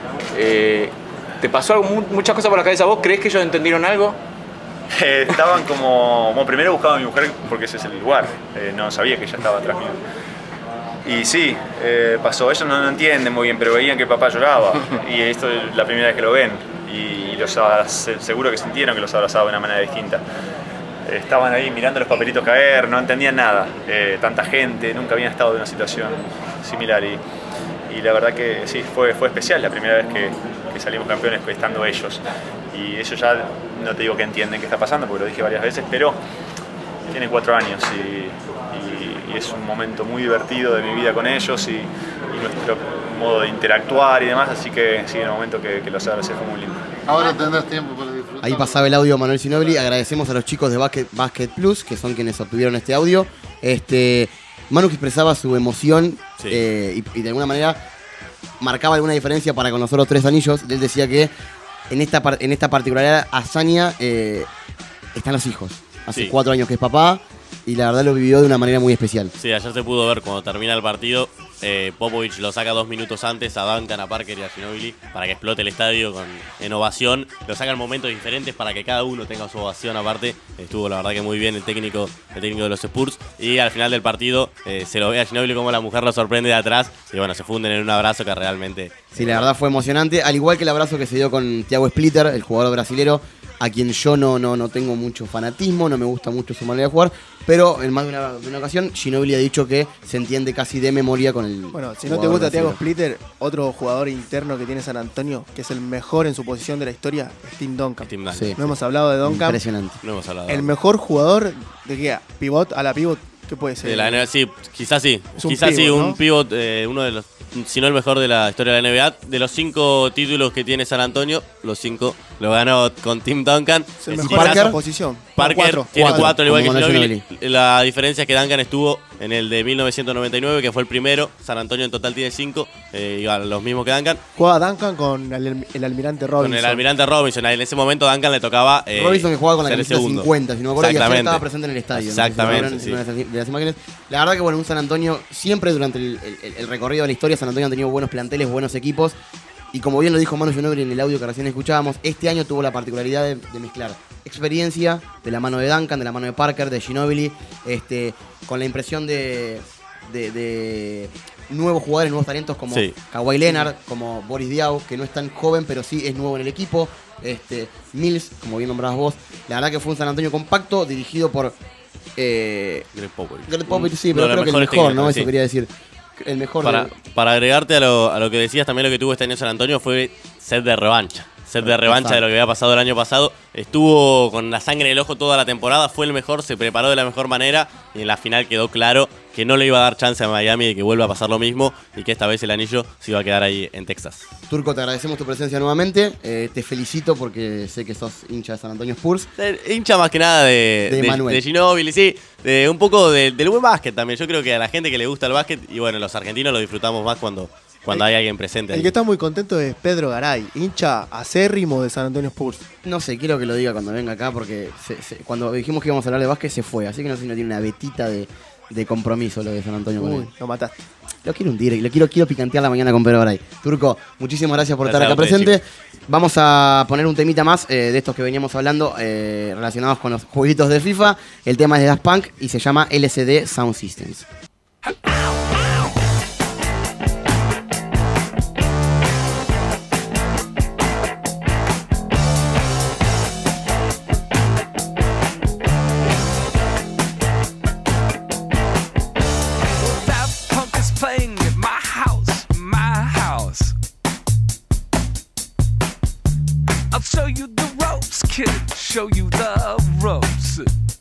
¿Te pasó muchas cosas por la cabeza? ¿Vos creés que ellos entendieron algo? Estaban como primero buscaba a mi mujer porque ese es el lugar, no sabía que ella estaba atrás mío. Y sí, pasó, ellos no entienden muy bien, pero veían que papá lloraba y esto es la primera vez que lo ven y seguro que sintieron que los abrazaba de una manera distinta. Estaban ahí mirando los papelitos caer, no entendían nada, tanta gente, nunca habían estado en una situación similar y la verdad que sí, fue especial la primera vez que salimos campeones estando ellos y ellos ya no te digo que entienden qué está pasando porque lo dije varias veces, pero tienen 4 años y es un momento muy divertido de mi vida con ellos y nuestro modo de interactuar y demás, así que sí, en el momento que los abracé fue muy lindo. Ahora tendrás tiempo para disfrutar. Ahí pasaba el audio Manuel Ginóbili, agradecemos a los chicos de Basket Plus, que son quienes obtuvieron este audio. Manu que expresaba su emoción y de alguna manera marcaba alguna diferencia para con los otros 3 anillos. Él decía que en esta particularidad hazaña están los hijos. Hace 4 años que es papá y la verdad lo vivió de una manera muy especial. Sí, ayer se pudo ver cuando termina el partido, Popovich lo saca 2 minutos antes a Duncan, a Parker y a Ginóbili para que explote el estadio en ovación. Lo sacan en momentos diferentes para que cada uno tenga su ovación aparte. Estuvo la verdad que muy bien el técnico de los Spurs. Y al final del partido se lo ve a Ginóbili como la mujer lo sorprende de atrás. Y bueno, se funden en un abrazo que realmente... Sí, la verdad fue emocionante. Al igual que el abrazo que se dio con Thiago Splitter, el jugador brasilero, a quien yo no tengo mucho fanatismo, no me gusta mucho su manera de jugar, pero en más de una ocasión Ginóbili ha dicho que se entiende casi de memoria con el... Bueno, si no te gusta Thiago Splitter, otro jugador interno que tiene San Antonio, que es el mejor en su posición de la historia, es Tim Duncan. Sí. No hemos hablado de Duncan. Impresionante. No hemos hablado. El mejor jugador de qué, pivot a la pivot, ¿qué puede ser? De la NBA, sí, quizás sí. Un pivot, uno de los, si no el mejor de la historia de la NBA. De los 5 títulos que tiene San Antonio, los 5 lo ganó con Tim Duncan. Es el mejor en esa posición. Parker tiene 4, al igual que Ginóbili. La diferencia es que Duncan estuvo en el de 1999, que fue el primero. San Antonio en total tiene 5, los mismos que Duncan. Juega Duncan con el Almirante Robinson. Con el Almirante Robinson. En ese momento Duncan le tocaba Robinson que jugaba con la camiseta 50, si no me acuerdo, y ayer Exactamente. estaba presente en el estadio. Exactamente, ¿no? sí. De las imágenes. La verdad que bueno, un San Antonio, siempre durante el recorrido de la historia, San Antonio ha tenido buenos planteles, buenos equipos. Y como bien lo dijo Manu Ginóbili en el audio que recién escuchábamos, este año tuvo la particularidad de mezclar experiencia de la mano de Duncan, de la mano de Parker, de Ginóbili, con la impresión de nuevos jugadores, nuevos talentos como Kawhi Leonard, como Boris Diaw, que no es tan joven, pero sí es nuevo en el equipo. Mills, como bien nombrabas vos. La verdad que fue un San Antonio compacto, dirigido por Greg Popovich. Greg Popovich, sí, pero creo que el mejor, ¿no? Eso quería decir. El mejor para agregarte a lo que decías, también lo que tuvo este año San Antonio fue sed de revancha. set de revancha de lo que había pasado el año pasado. Estuvo con la sangre en el ojo toda la temporada, fue el mejor, se preparó de la mejor manera y en la final quedó claro que no le iba a dar chance a Miami de que vuelva a pasar lo mismo y que esta vez el anillo se iba a quedar ahí en Texas. Turco, te agradecemos tu presencia nuevamente. Te felicito porque sé que sos hincha de San Antonio Spurs. Hincha más que nada de Ginóbili, sí. De un poco del buen básquet también. Yo creo que a la gente que le gusta el básquet, y bueno, los argentinos lo disfrutamos más cuando hay alguien presente. El que está muy contento es Pedro Garay, hincha acérrimo de San Antonio Spurs. No sé, quiero que lo diga cuando venga acá porque cuando dijimos que íbamos a hablar de básquet se fue. Así que no sé si no tiene una vetita de compromiso lo de San Antonio. Uy, lo mataste. Lo quiero hundir, quiero picantear la mañana con Pedro Garay. Turco, muchísimas gracias por estar acá presente. Chicos. Vamos a poner un temita más de estos que veníamos hablando relacionados con los jueguitos de FIFA. El tema es de Daft Punk y se llama LCD Sound Systems. Show you the ropes, kid. Show you the ropes.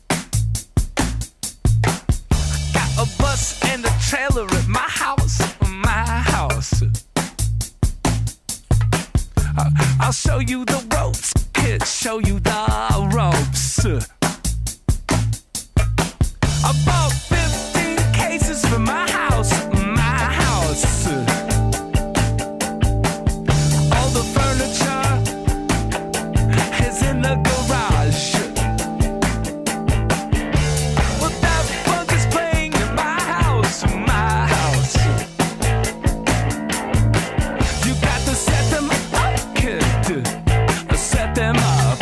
Got a bus and a trailer at my house, my house. I'll show you the ropes, kid. Show you the ropes. I bought 15 cases for my house, my house. All the furniture in the garage. Well, that funk is playing in my house, my house. You got to set them up, kid. Set them up.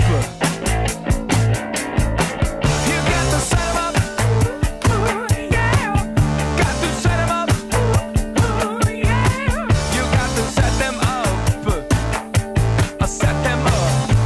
You got to set them up. Ooh, yeah. Got to set them up. Ooh, yeah. You got to set them up. Set them up.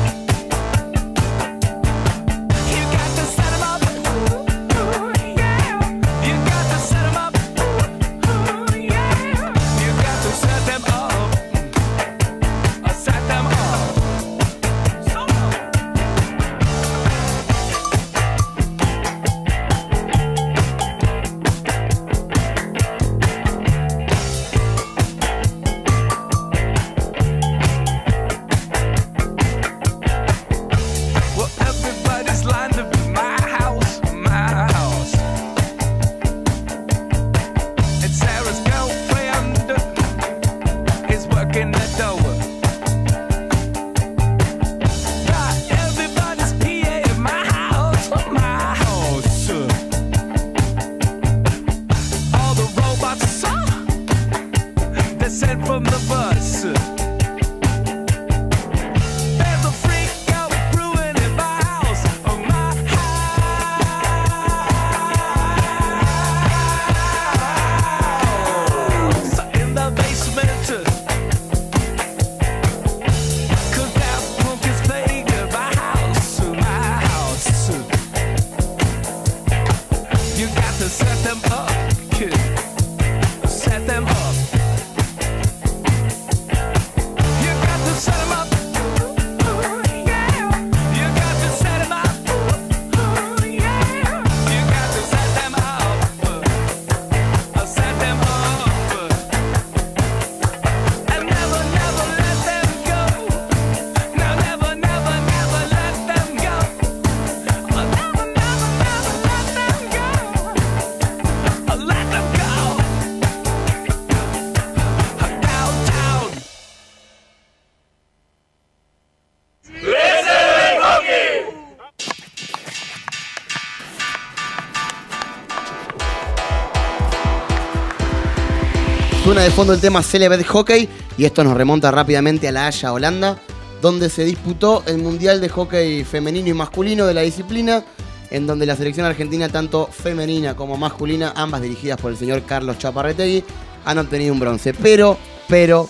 Suena de fondo el tema Celebrate Hockey y esto nos remonta rápidamente a La Haya, Holanda, donde se disputó el Mundial de Hockey femenino y masculino de la disciplina, en donde la selección argentina, tanto femenina como masculina, ambas dirigidas por el señor Carlos Chaparretegui, han obtenido un bronce. Pero, previo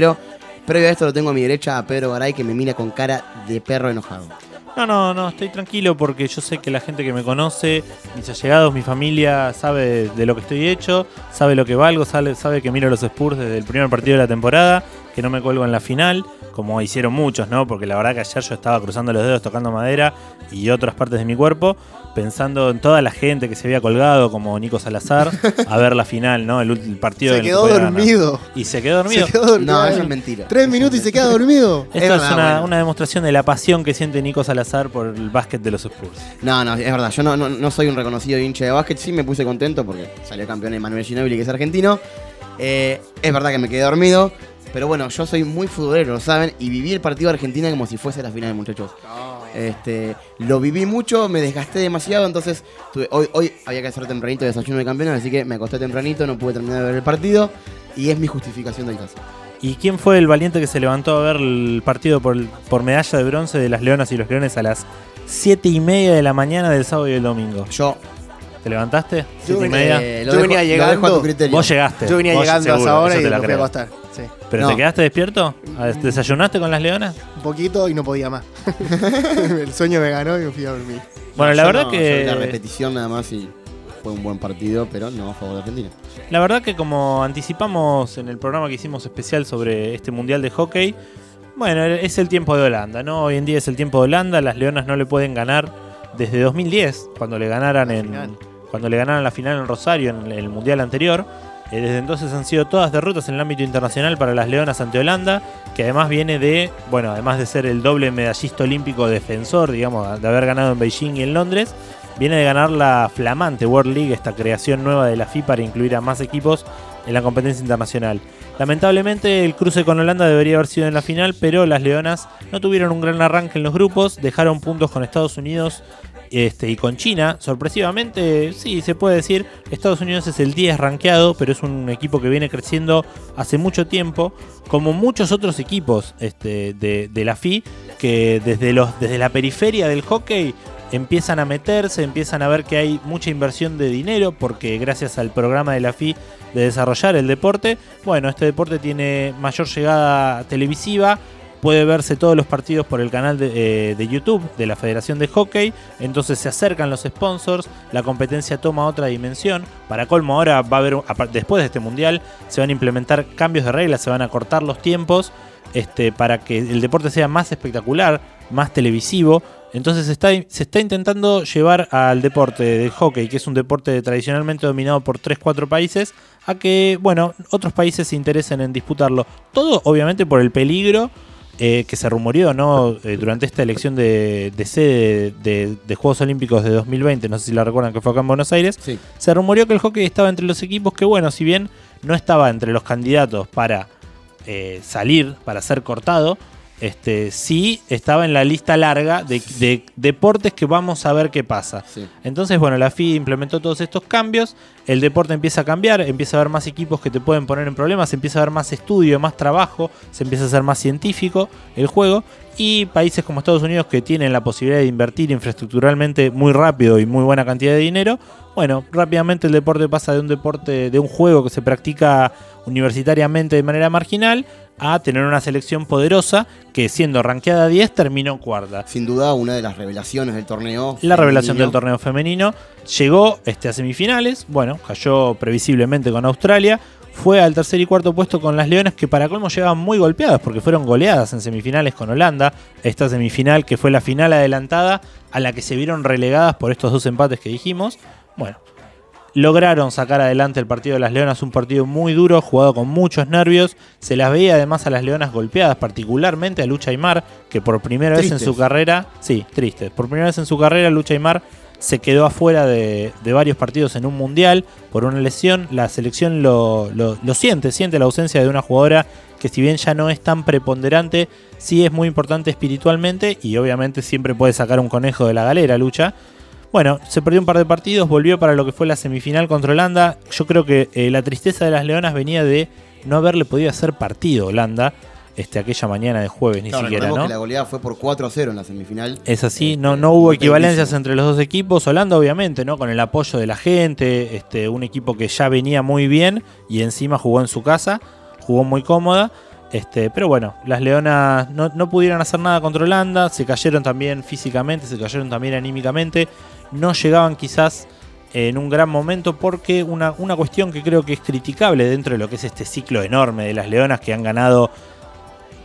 a esto lo tengo a mi derecha a Pedro Garay, que me mira con cara de perro enojado. No, estoy tranquilo porque yo sé que la gente que me conoce, mis allegados, mi familia, sabe de lo que estoy hecho, sabe lo que valgo, sabe que miro los Spurs desde el primer partido de la temporada, que no me cuelgo en la final. como hicieron muchos, ¿no? Porque la verdad que ayer yo estaba cruzando los dedos, tocando madera y otras partes de mi cuerpo, pensando en toda la gente que se había colgado, como Nico Salazar, a ver la final, ¿no? El partido Se quedó dormido. Y se quedó dormido. No, eso es mentira. 3 minutos y se queda dormido. Esto es una demostración de la pasión que siente Nico Salazar por el básquet de los Spurs. No, es verdad. Yo no soy un reconocido hincha de básquet. Sí me puse contento porque salió campeón Emmanuel Ginóbili, que es argentino. Es verdad que me quedé dormido. Pero bueno, yo soy muy futbolero, lo saben. Y viví el partido de Argentina como si fuese la final, muchachos. Lo viví mucho, me desgasté demasiado. Entonces hoy había que hacer tempranito desayuno de campeones. Así que me acosté tempranito, no pude terminar de ver el partido. Y es mi justificación del caso. ¿Y quién fue el valiente que se levantó a ver el partido por medalla de bronce de las Leonas y los Leones a las 7:30 de la mañana del sábado y el domingo? Yo. ¿Te levantaste? Yo 7:30. yo venía llegando. Vos llegaste. Yo venía Vos llegando a seguro, esa hora eso y te la me fui a creo. acostar. Sí. ¿Pero te quedaste despierto? ¿Desayunaste con las Leonas? Un poquito y no podía más. El sueño me ganó y me fui a dormir. Bueno, la verdad que... La repetición nada más y fue un buen partido, pero no a favor de Argentina. La verdad que como anticipamos en el programa que hicimos especial sobre este Mundial de Hockey, bueno, es el tiempo de Holanda, ¿no? Hoy en día es el tiempo de Holanda, las Leonas no le pueden ganar desde 2010, cuando le ganaran la final en Rosario en el Mundial anterior. Desde entonces han sido todas derrotas en el ámbito internacional para las Leonas ante Holanda, que además viene además de ser el doble medallista olímpico defensor, digamos, de haber ganado en Beijing y en Londres, viene de ganar la flamante World League, esta creación nueva de la FI para incluir a más equipos en la competencia internacional. Lamentablemente el cruce con Holanda debería haber sido en la final, pero las Leonas no tuvieron un gran arranque en los grupos, dejaron puntos con Estados Unidos y con China. Sorpresivamente, sí, se puede decir, Estados Unidos es el 10 rankeado, pero es un equipo que viene creciendo hace mucho tiempo, como muchos otros equipos de la FI, que desde la periferia del hockey empiezan a meterse, empiezan a ver que hay mucha inversión de dinero, porque gracias al programa de la FI de desarrollar el deporte, bueno, este deporte tiene mayor llegada televisiva, puede verse todos los partidos por el canal de YouTube de la Federación de Hockey, entonces se acercan los sponsors, la competencia toma otra dimensión. Para colmo, ahora va a haber, después de este mundial, se van a implementar cambios de reglas, se van a cortar los tiempos para que el deporte sea más espectacular, más televisivo. Entonces se está intentando llevar al deporte del hockey, que es un deporte tradicionalmente dominado por 3-4 países, a que, bueno, otros países se interesen en disputarlo. Todo, obviamente, por el peligro que se rumoreó, ¿no? Durante esta elección de sede de Juegos Olímpicos de 2020, no sé si la recuerdan, que fue acá en Buenos Aires, sí. Se rumoreó que el hockey estaba entre los equipos que, bueno, si bien no estaba entre los candidatos para salir, para ser cortado, sí estaba en la lista larga de deportes que vamos a ver qué pasa. Sí. Entonces, bueno, la FI implementó todos estos cambios, el deporte empieza a cambiar, empieza a haber más equipos que te pueden poner en problemas, empieza a haber más estudio, más trabajo, se empieza a hacer más científico el juego, y países como Estados Unidos, que tienen la posibilidad de invertir infraestructuralmente muy rápido y muy buena cantidad de dinero, bueno, rápidamente el deporte pasa de un juego que se practica universitariamente de manera marginal a tener una selección poderosa que, siendo rankeada 10, terminó cuarta. Sin duda, una de las revelaciones del torneo. La revelación del torneo femenino. Llegó a semifinales, bueno, cayó previsiblemente con Australia. Fue al tercer y cuarto puesto con las Leonas, que para colmo llegaban muy golpeadas porque fueron goleadas en semifinales con Holanda. Esta semifinal que fue la final adelantada, a la que se vieron relegadas por estos dos empates que dijimos. Bueno, lograron sacar adelante el partido de las Leonas, un partido muy duro, jugado con muchos nervios. Se las veía además a las Leonas golpeadas, particularmente a Lucha Aymar, que por primera vez en su carrera, por primera vez en su carrera Lucha Aymar se quedó afuera de varios partidos en un mundial por una lesión. La selección lo siente la ausencia de una jugadora que, si bien ya no es tan preponderante, sí es muy importante espiritualmente, y obviamente siempre puede sacar un conejo de la galera, Lucha. Bueno, se perdió un par de partidos, volvió para lo que fue la semifinal contra Holanda. Yo creo que la tristeza de las Leonas venía de no haberle podido hacer partido a Holanda aquella mañana de jueves, ni siquiera, ¿no? Que la goleada fue por 4-0 en la semifinal. Es así, no hubo equivalencias entre los dos equipos. Holanda, obviamente, ¿no? Con el apoyo de la gente, un equipo que ya venía muy bien y encima jugó en su casa, jugó muy cómoda. Pero bueno, las Leonas no pudieron hacer nada contra Holanda, se cayeron también físicamente, se cayeron también anímicamente, no llegaban quizás en un gran momento, porque una cuestión que creo que es criticable dentro de lo que es este ciclo enorme de las Leonas, que han ganado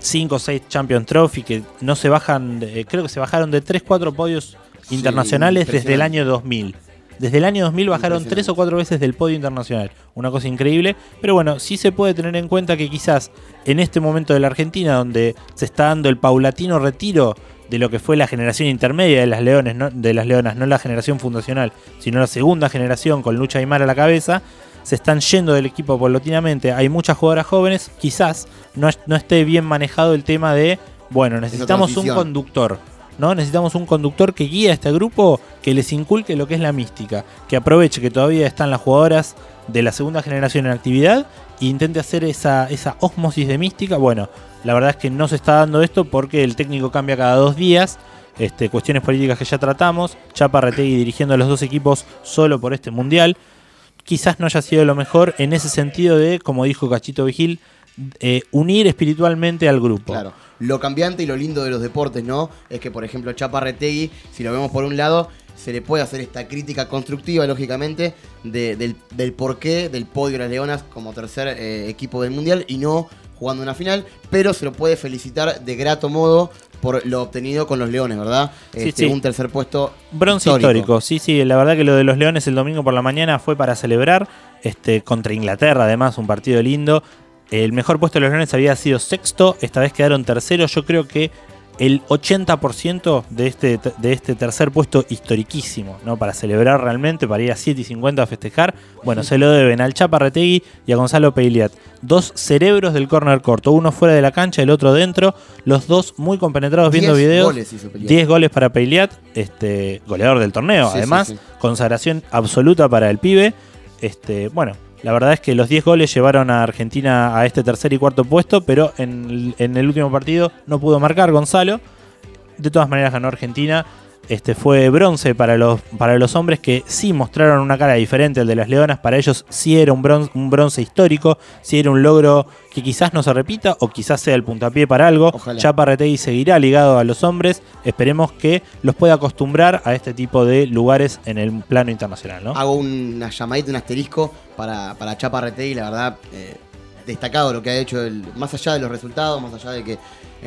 5 o 6 Champions Trophy, que no se bajan, creo que se bajaron de 3-4 podios internacionales desde el año 2000. Desde el año 2000 bajaron 3 o 4 veces del podio internacional. Una cosa increíble. Pero bueno, sí se puede tener en cuenta que quizás en este momento de la Argentina, donde se está dando el paulatino retiro de lo que fue la generación intermedia de las Leones, de las Leonas, no la generación fundacional, sino la segunda generación con Lucha Aymar a la cabeza, se están yendo del equipo paulatinamente. Hay muchas jugadoras jóvenes, quizás no esté bien manejado el tema de, bueno, necesitamos un conductor, ¿no? Necesitamos un conductor que guíe a este grupo, que les inculque lo que es la mística, que aproveche que todavía están las jugadoras de la segunda generación en actividad e intente hacer esa ósmosis de mística. Bueno, la verdad es que no se está dando esto porque el técnico cambia cada 2 días. Cuestiones políticas que ya tratamos. Chapa Retegui dirigiendo a los 2 equipos solo por este mundial. Quizás no haya sido lo mejor en ese sentido de, como dijo Cachito Vigil, unir espiritualmente al grupo. Claro. Lo cambiante y lo lindo de los deportes, ¿no? Es que, por ejemplo, Chapa Retegui, si lo vemos por un lado, se le puede hacer esta crítica constructiva, lógicamente, del porqué del podio de las Leonas como tercer equipo del Mundial y no jugando una final, pero se lo puede felicitar de grato modo por lo obtenido con los Leones, ¿verdad? Sí. Un tercer puesto bronce histórico. Sí, la verdad que lo de los Leones el domingo por la mañana fue para celebrar, contra Inglaterra, además, un partido lindo. El mejor puesto de los Leones había sido sexto, esta vez quedaron terceros. Yo creo que el 80% de este tercer puesto historiquísimo, ¿no? Para celebrar realmente, para ir a 7:50 a festejar, bueno, se lo deben al Chapa Retegui y a Gonzalo Peiliat. 2 cerebros del córner corto, uno fuera de la cancha, el otro dentro, los dos muy compenetrados viendo videos. 10 goles para Peiliat, goleador del torneo, además, consagración absoluta para el pibe. Bueno, la verdad es que los 10 goles llevaron a Argentina a este tercer y cuarto puesto, pero en el último partido no pudo marcar Gonzalo. De todas maneras ganó Argentina. Fue bronce para los hombres, que sí mostraron una cara diferente al de las Leonas. Para ellos sí era un bronce histórico, sí era un logro que quizás no se repita o quizás sea el puntapié para algo. Ojalá. Chapa Retegui seguirá ligado a los hombres. Esperemos que los pueda acostumbrar a este tipo de lugares en el plano internacional, ¿no? Hago una llamadita, un asterisco para Chapa Retegui, la verdad, destacado lo que ha hecho, más allá de los resultados, más allá de que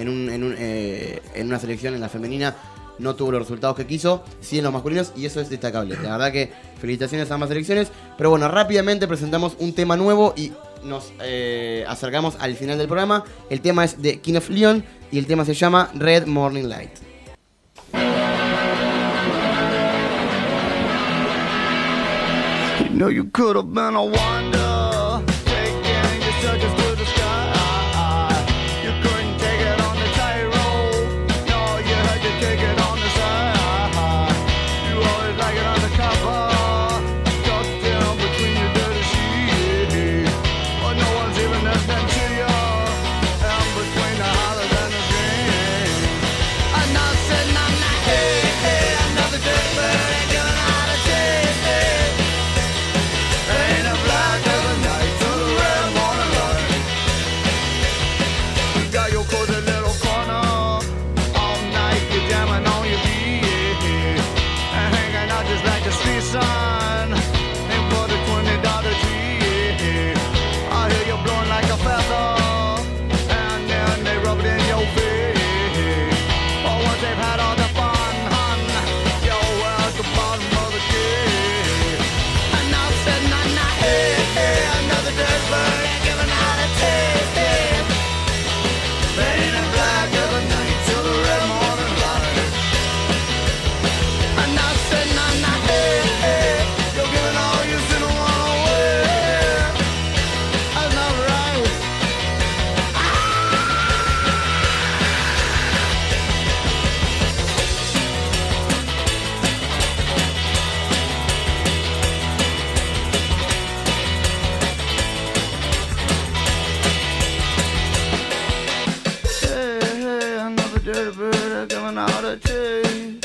en una selección, en la femenina, no tuvo los resultados que quiso, sí en los masculinos, y eso es destacable. La verdad que felicitaciones a ambas selecciones. Pero bueno, rápidamente presentamos un tema nuevo y nos acercamos al final del programa. El tema es de King of Leon y el tema se llama Red Morning Light. You know you could have been a wonder, taking your circus to the sky. You couldn't take it on the tightrope, no, you had to take it on the side. You always like it undercover, tucked in between your dirty sheets. But no one's even listening to you, in between the hollers and the screams. I'm not sitting on that, hey, another dirty bird, giving out a taste, ain't a black of the night to the red morning light. You got your cozy little corner, all night you're jamming on your beat, and hanging out just like a street sign, and for the $20 tree. I hear you blowing like a feather, and then they rub it in your face. But once they've had all the fun, hun, you're at the bottom of the cave. And now sitting on that, hey, another dead bird giving out a taste. Fading in black of the night till the red morning light. And now sitting on that, hey, you're giving all you should want away. That's not right. Hey, another dirty bird coming out of taste.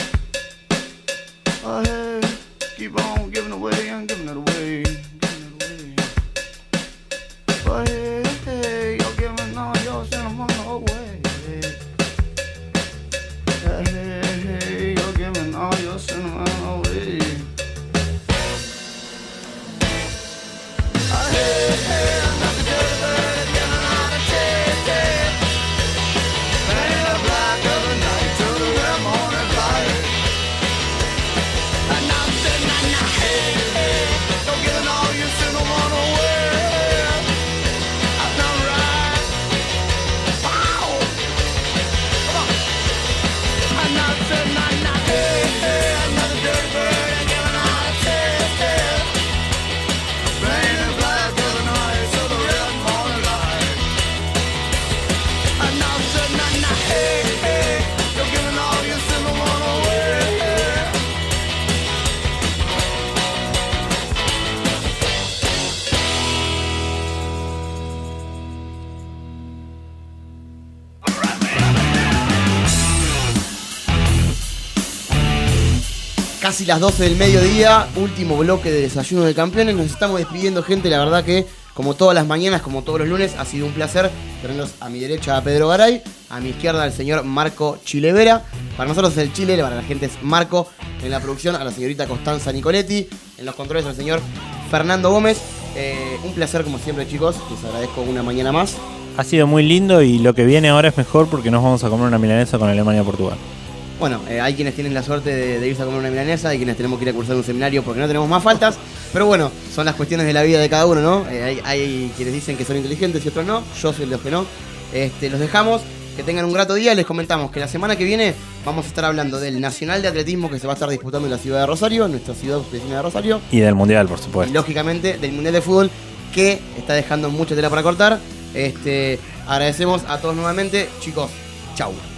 Oh, hey, keep on giving away and giving it away, giving it away. Oh, hey, you're giving all your sentimental away. Hey, you're giving all your sentimental away. Oh, hey, another dirty bird giving out a taste. Casi las 12 del mediodía, último bloque de Desayuno de Campeones. Nos estamos despidiendo, gente. La verdad que, como todas las mañanas, como todos los lunes, ha sido un placer tenerlos a mi derecha a Pedro Garay, a mi izquierda al señor Marco Chilevera. Para nosotros es el Chile, para la gente es Marco. En la producción a la señorita Constanza Nicoletti. En los controles al señor Fernando Gómez. Un placer como siempre, chicos. Les agradezco una mañana más. Ha sido muy lindo y lo que viene ahora es mejor porque nos vamos a comer una milanesa con Alemania-Portugal. Bueno, hay quienes tienen la suerte de irse a comer una milanesa, hay quienes tenemos que ir a cursar un seminario porque no tenemos más faltas, pero bueno, son las cuestiones de la vida de cada uno, ¿no? Hay quienes dicen que son inteligentes y otros no, yo soy de los que no. Los dejamos, que tengan un grato día. Les comentamos que la semana que viene vamos a estar hablando del Nacional de Atletismo que se va a estar disputando en la ciudad de Rosario, nuestra ciudad vecina de Rosario. Y del Mundial, por supuesto. Y lógicamente del Mundial de Fútbol, que está dejando mucha tela para cortar. Agradecemos a todos nuevamente, chicos, chau.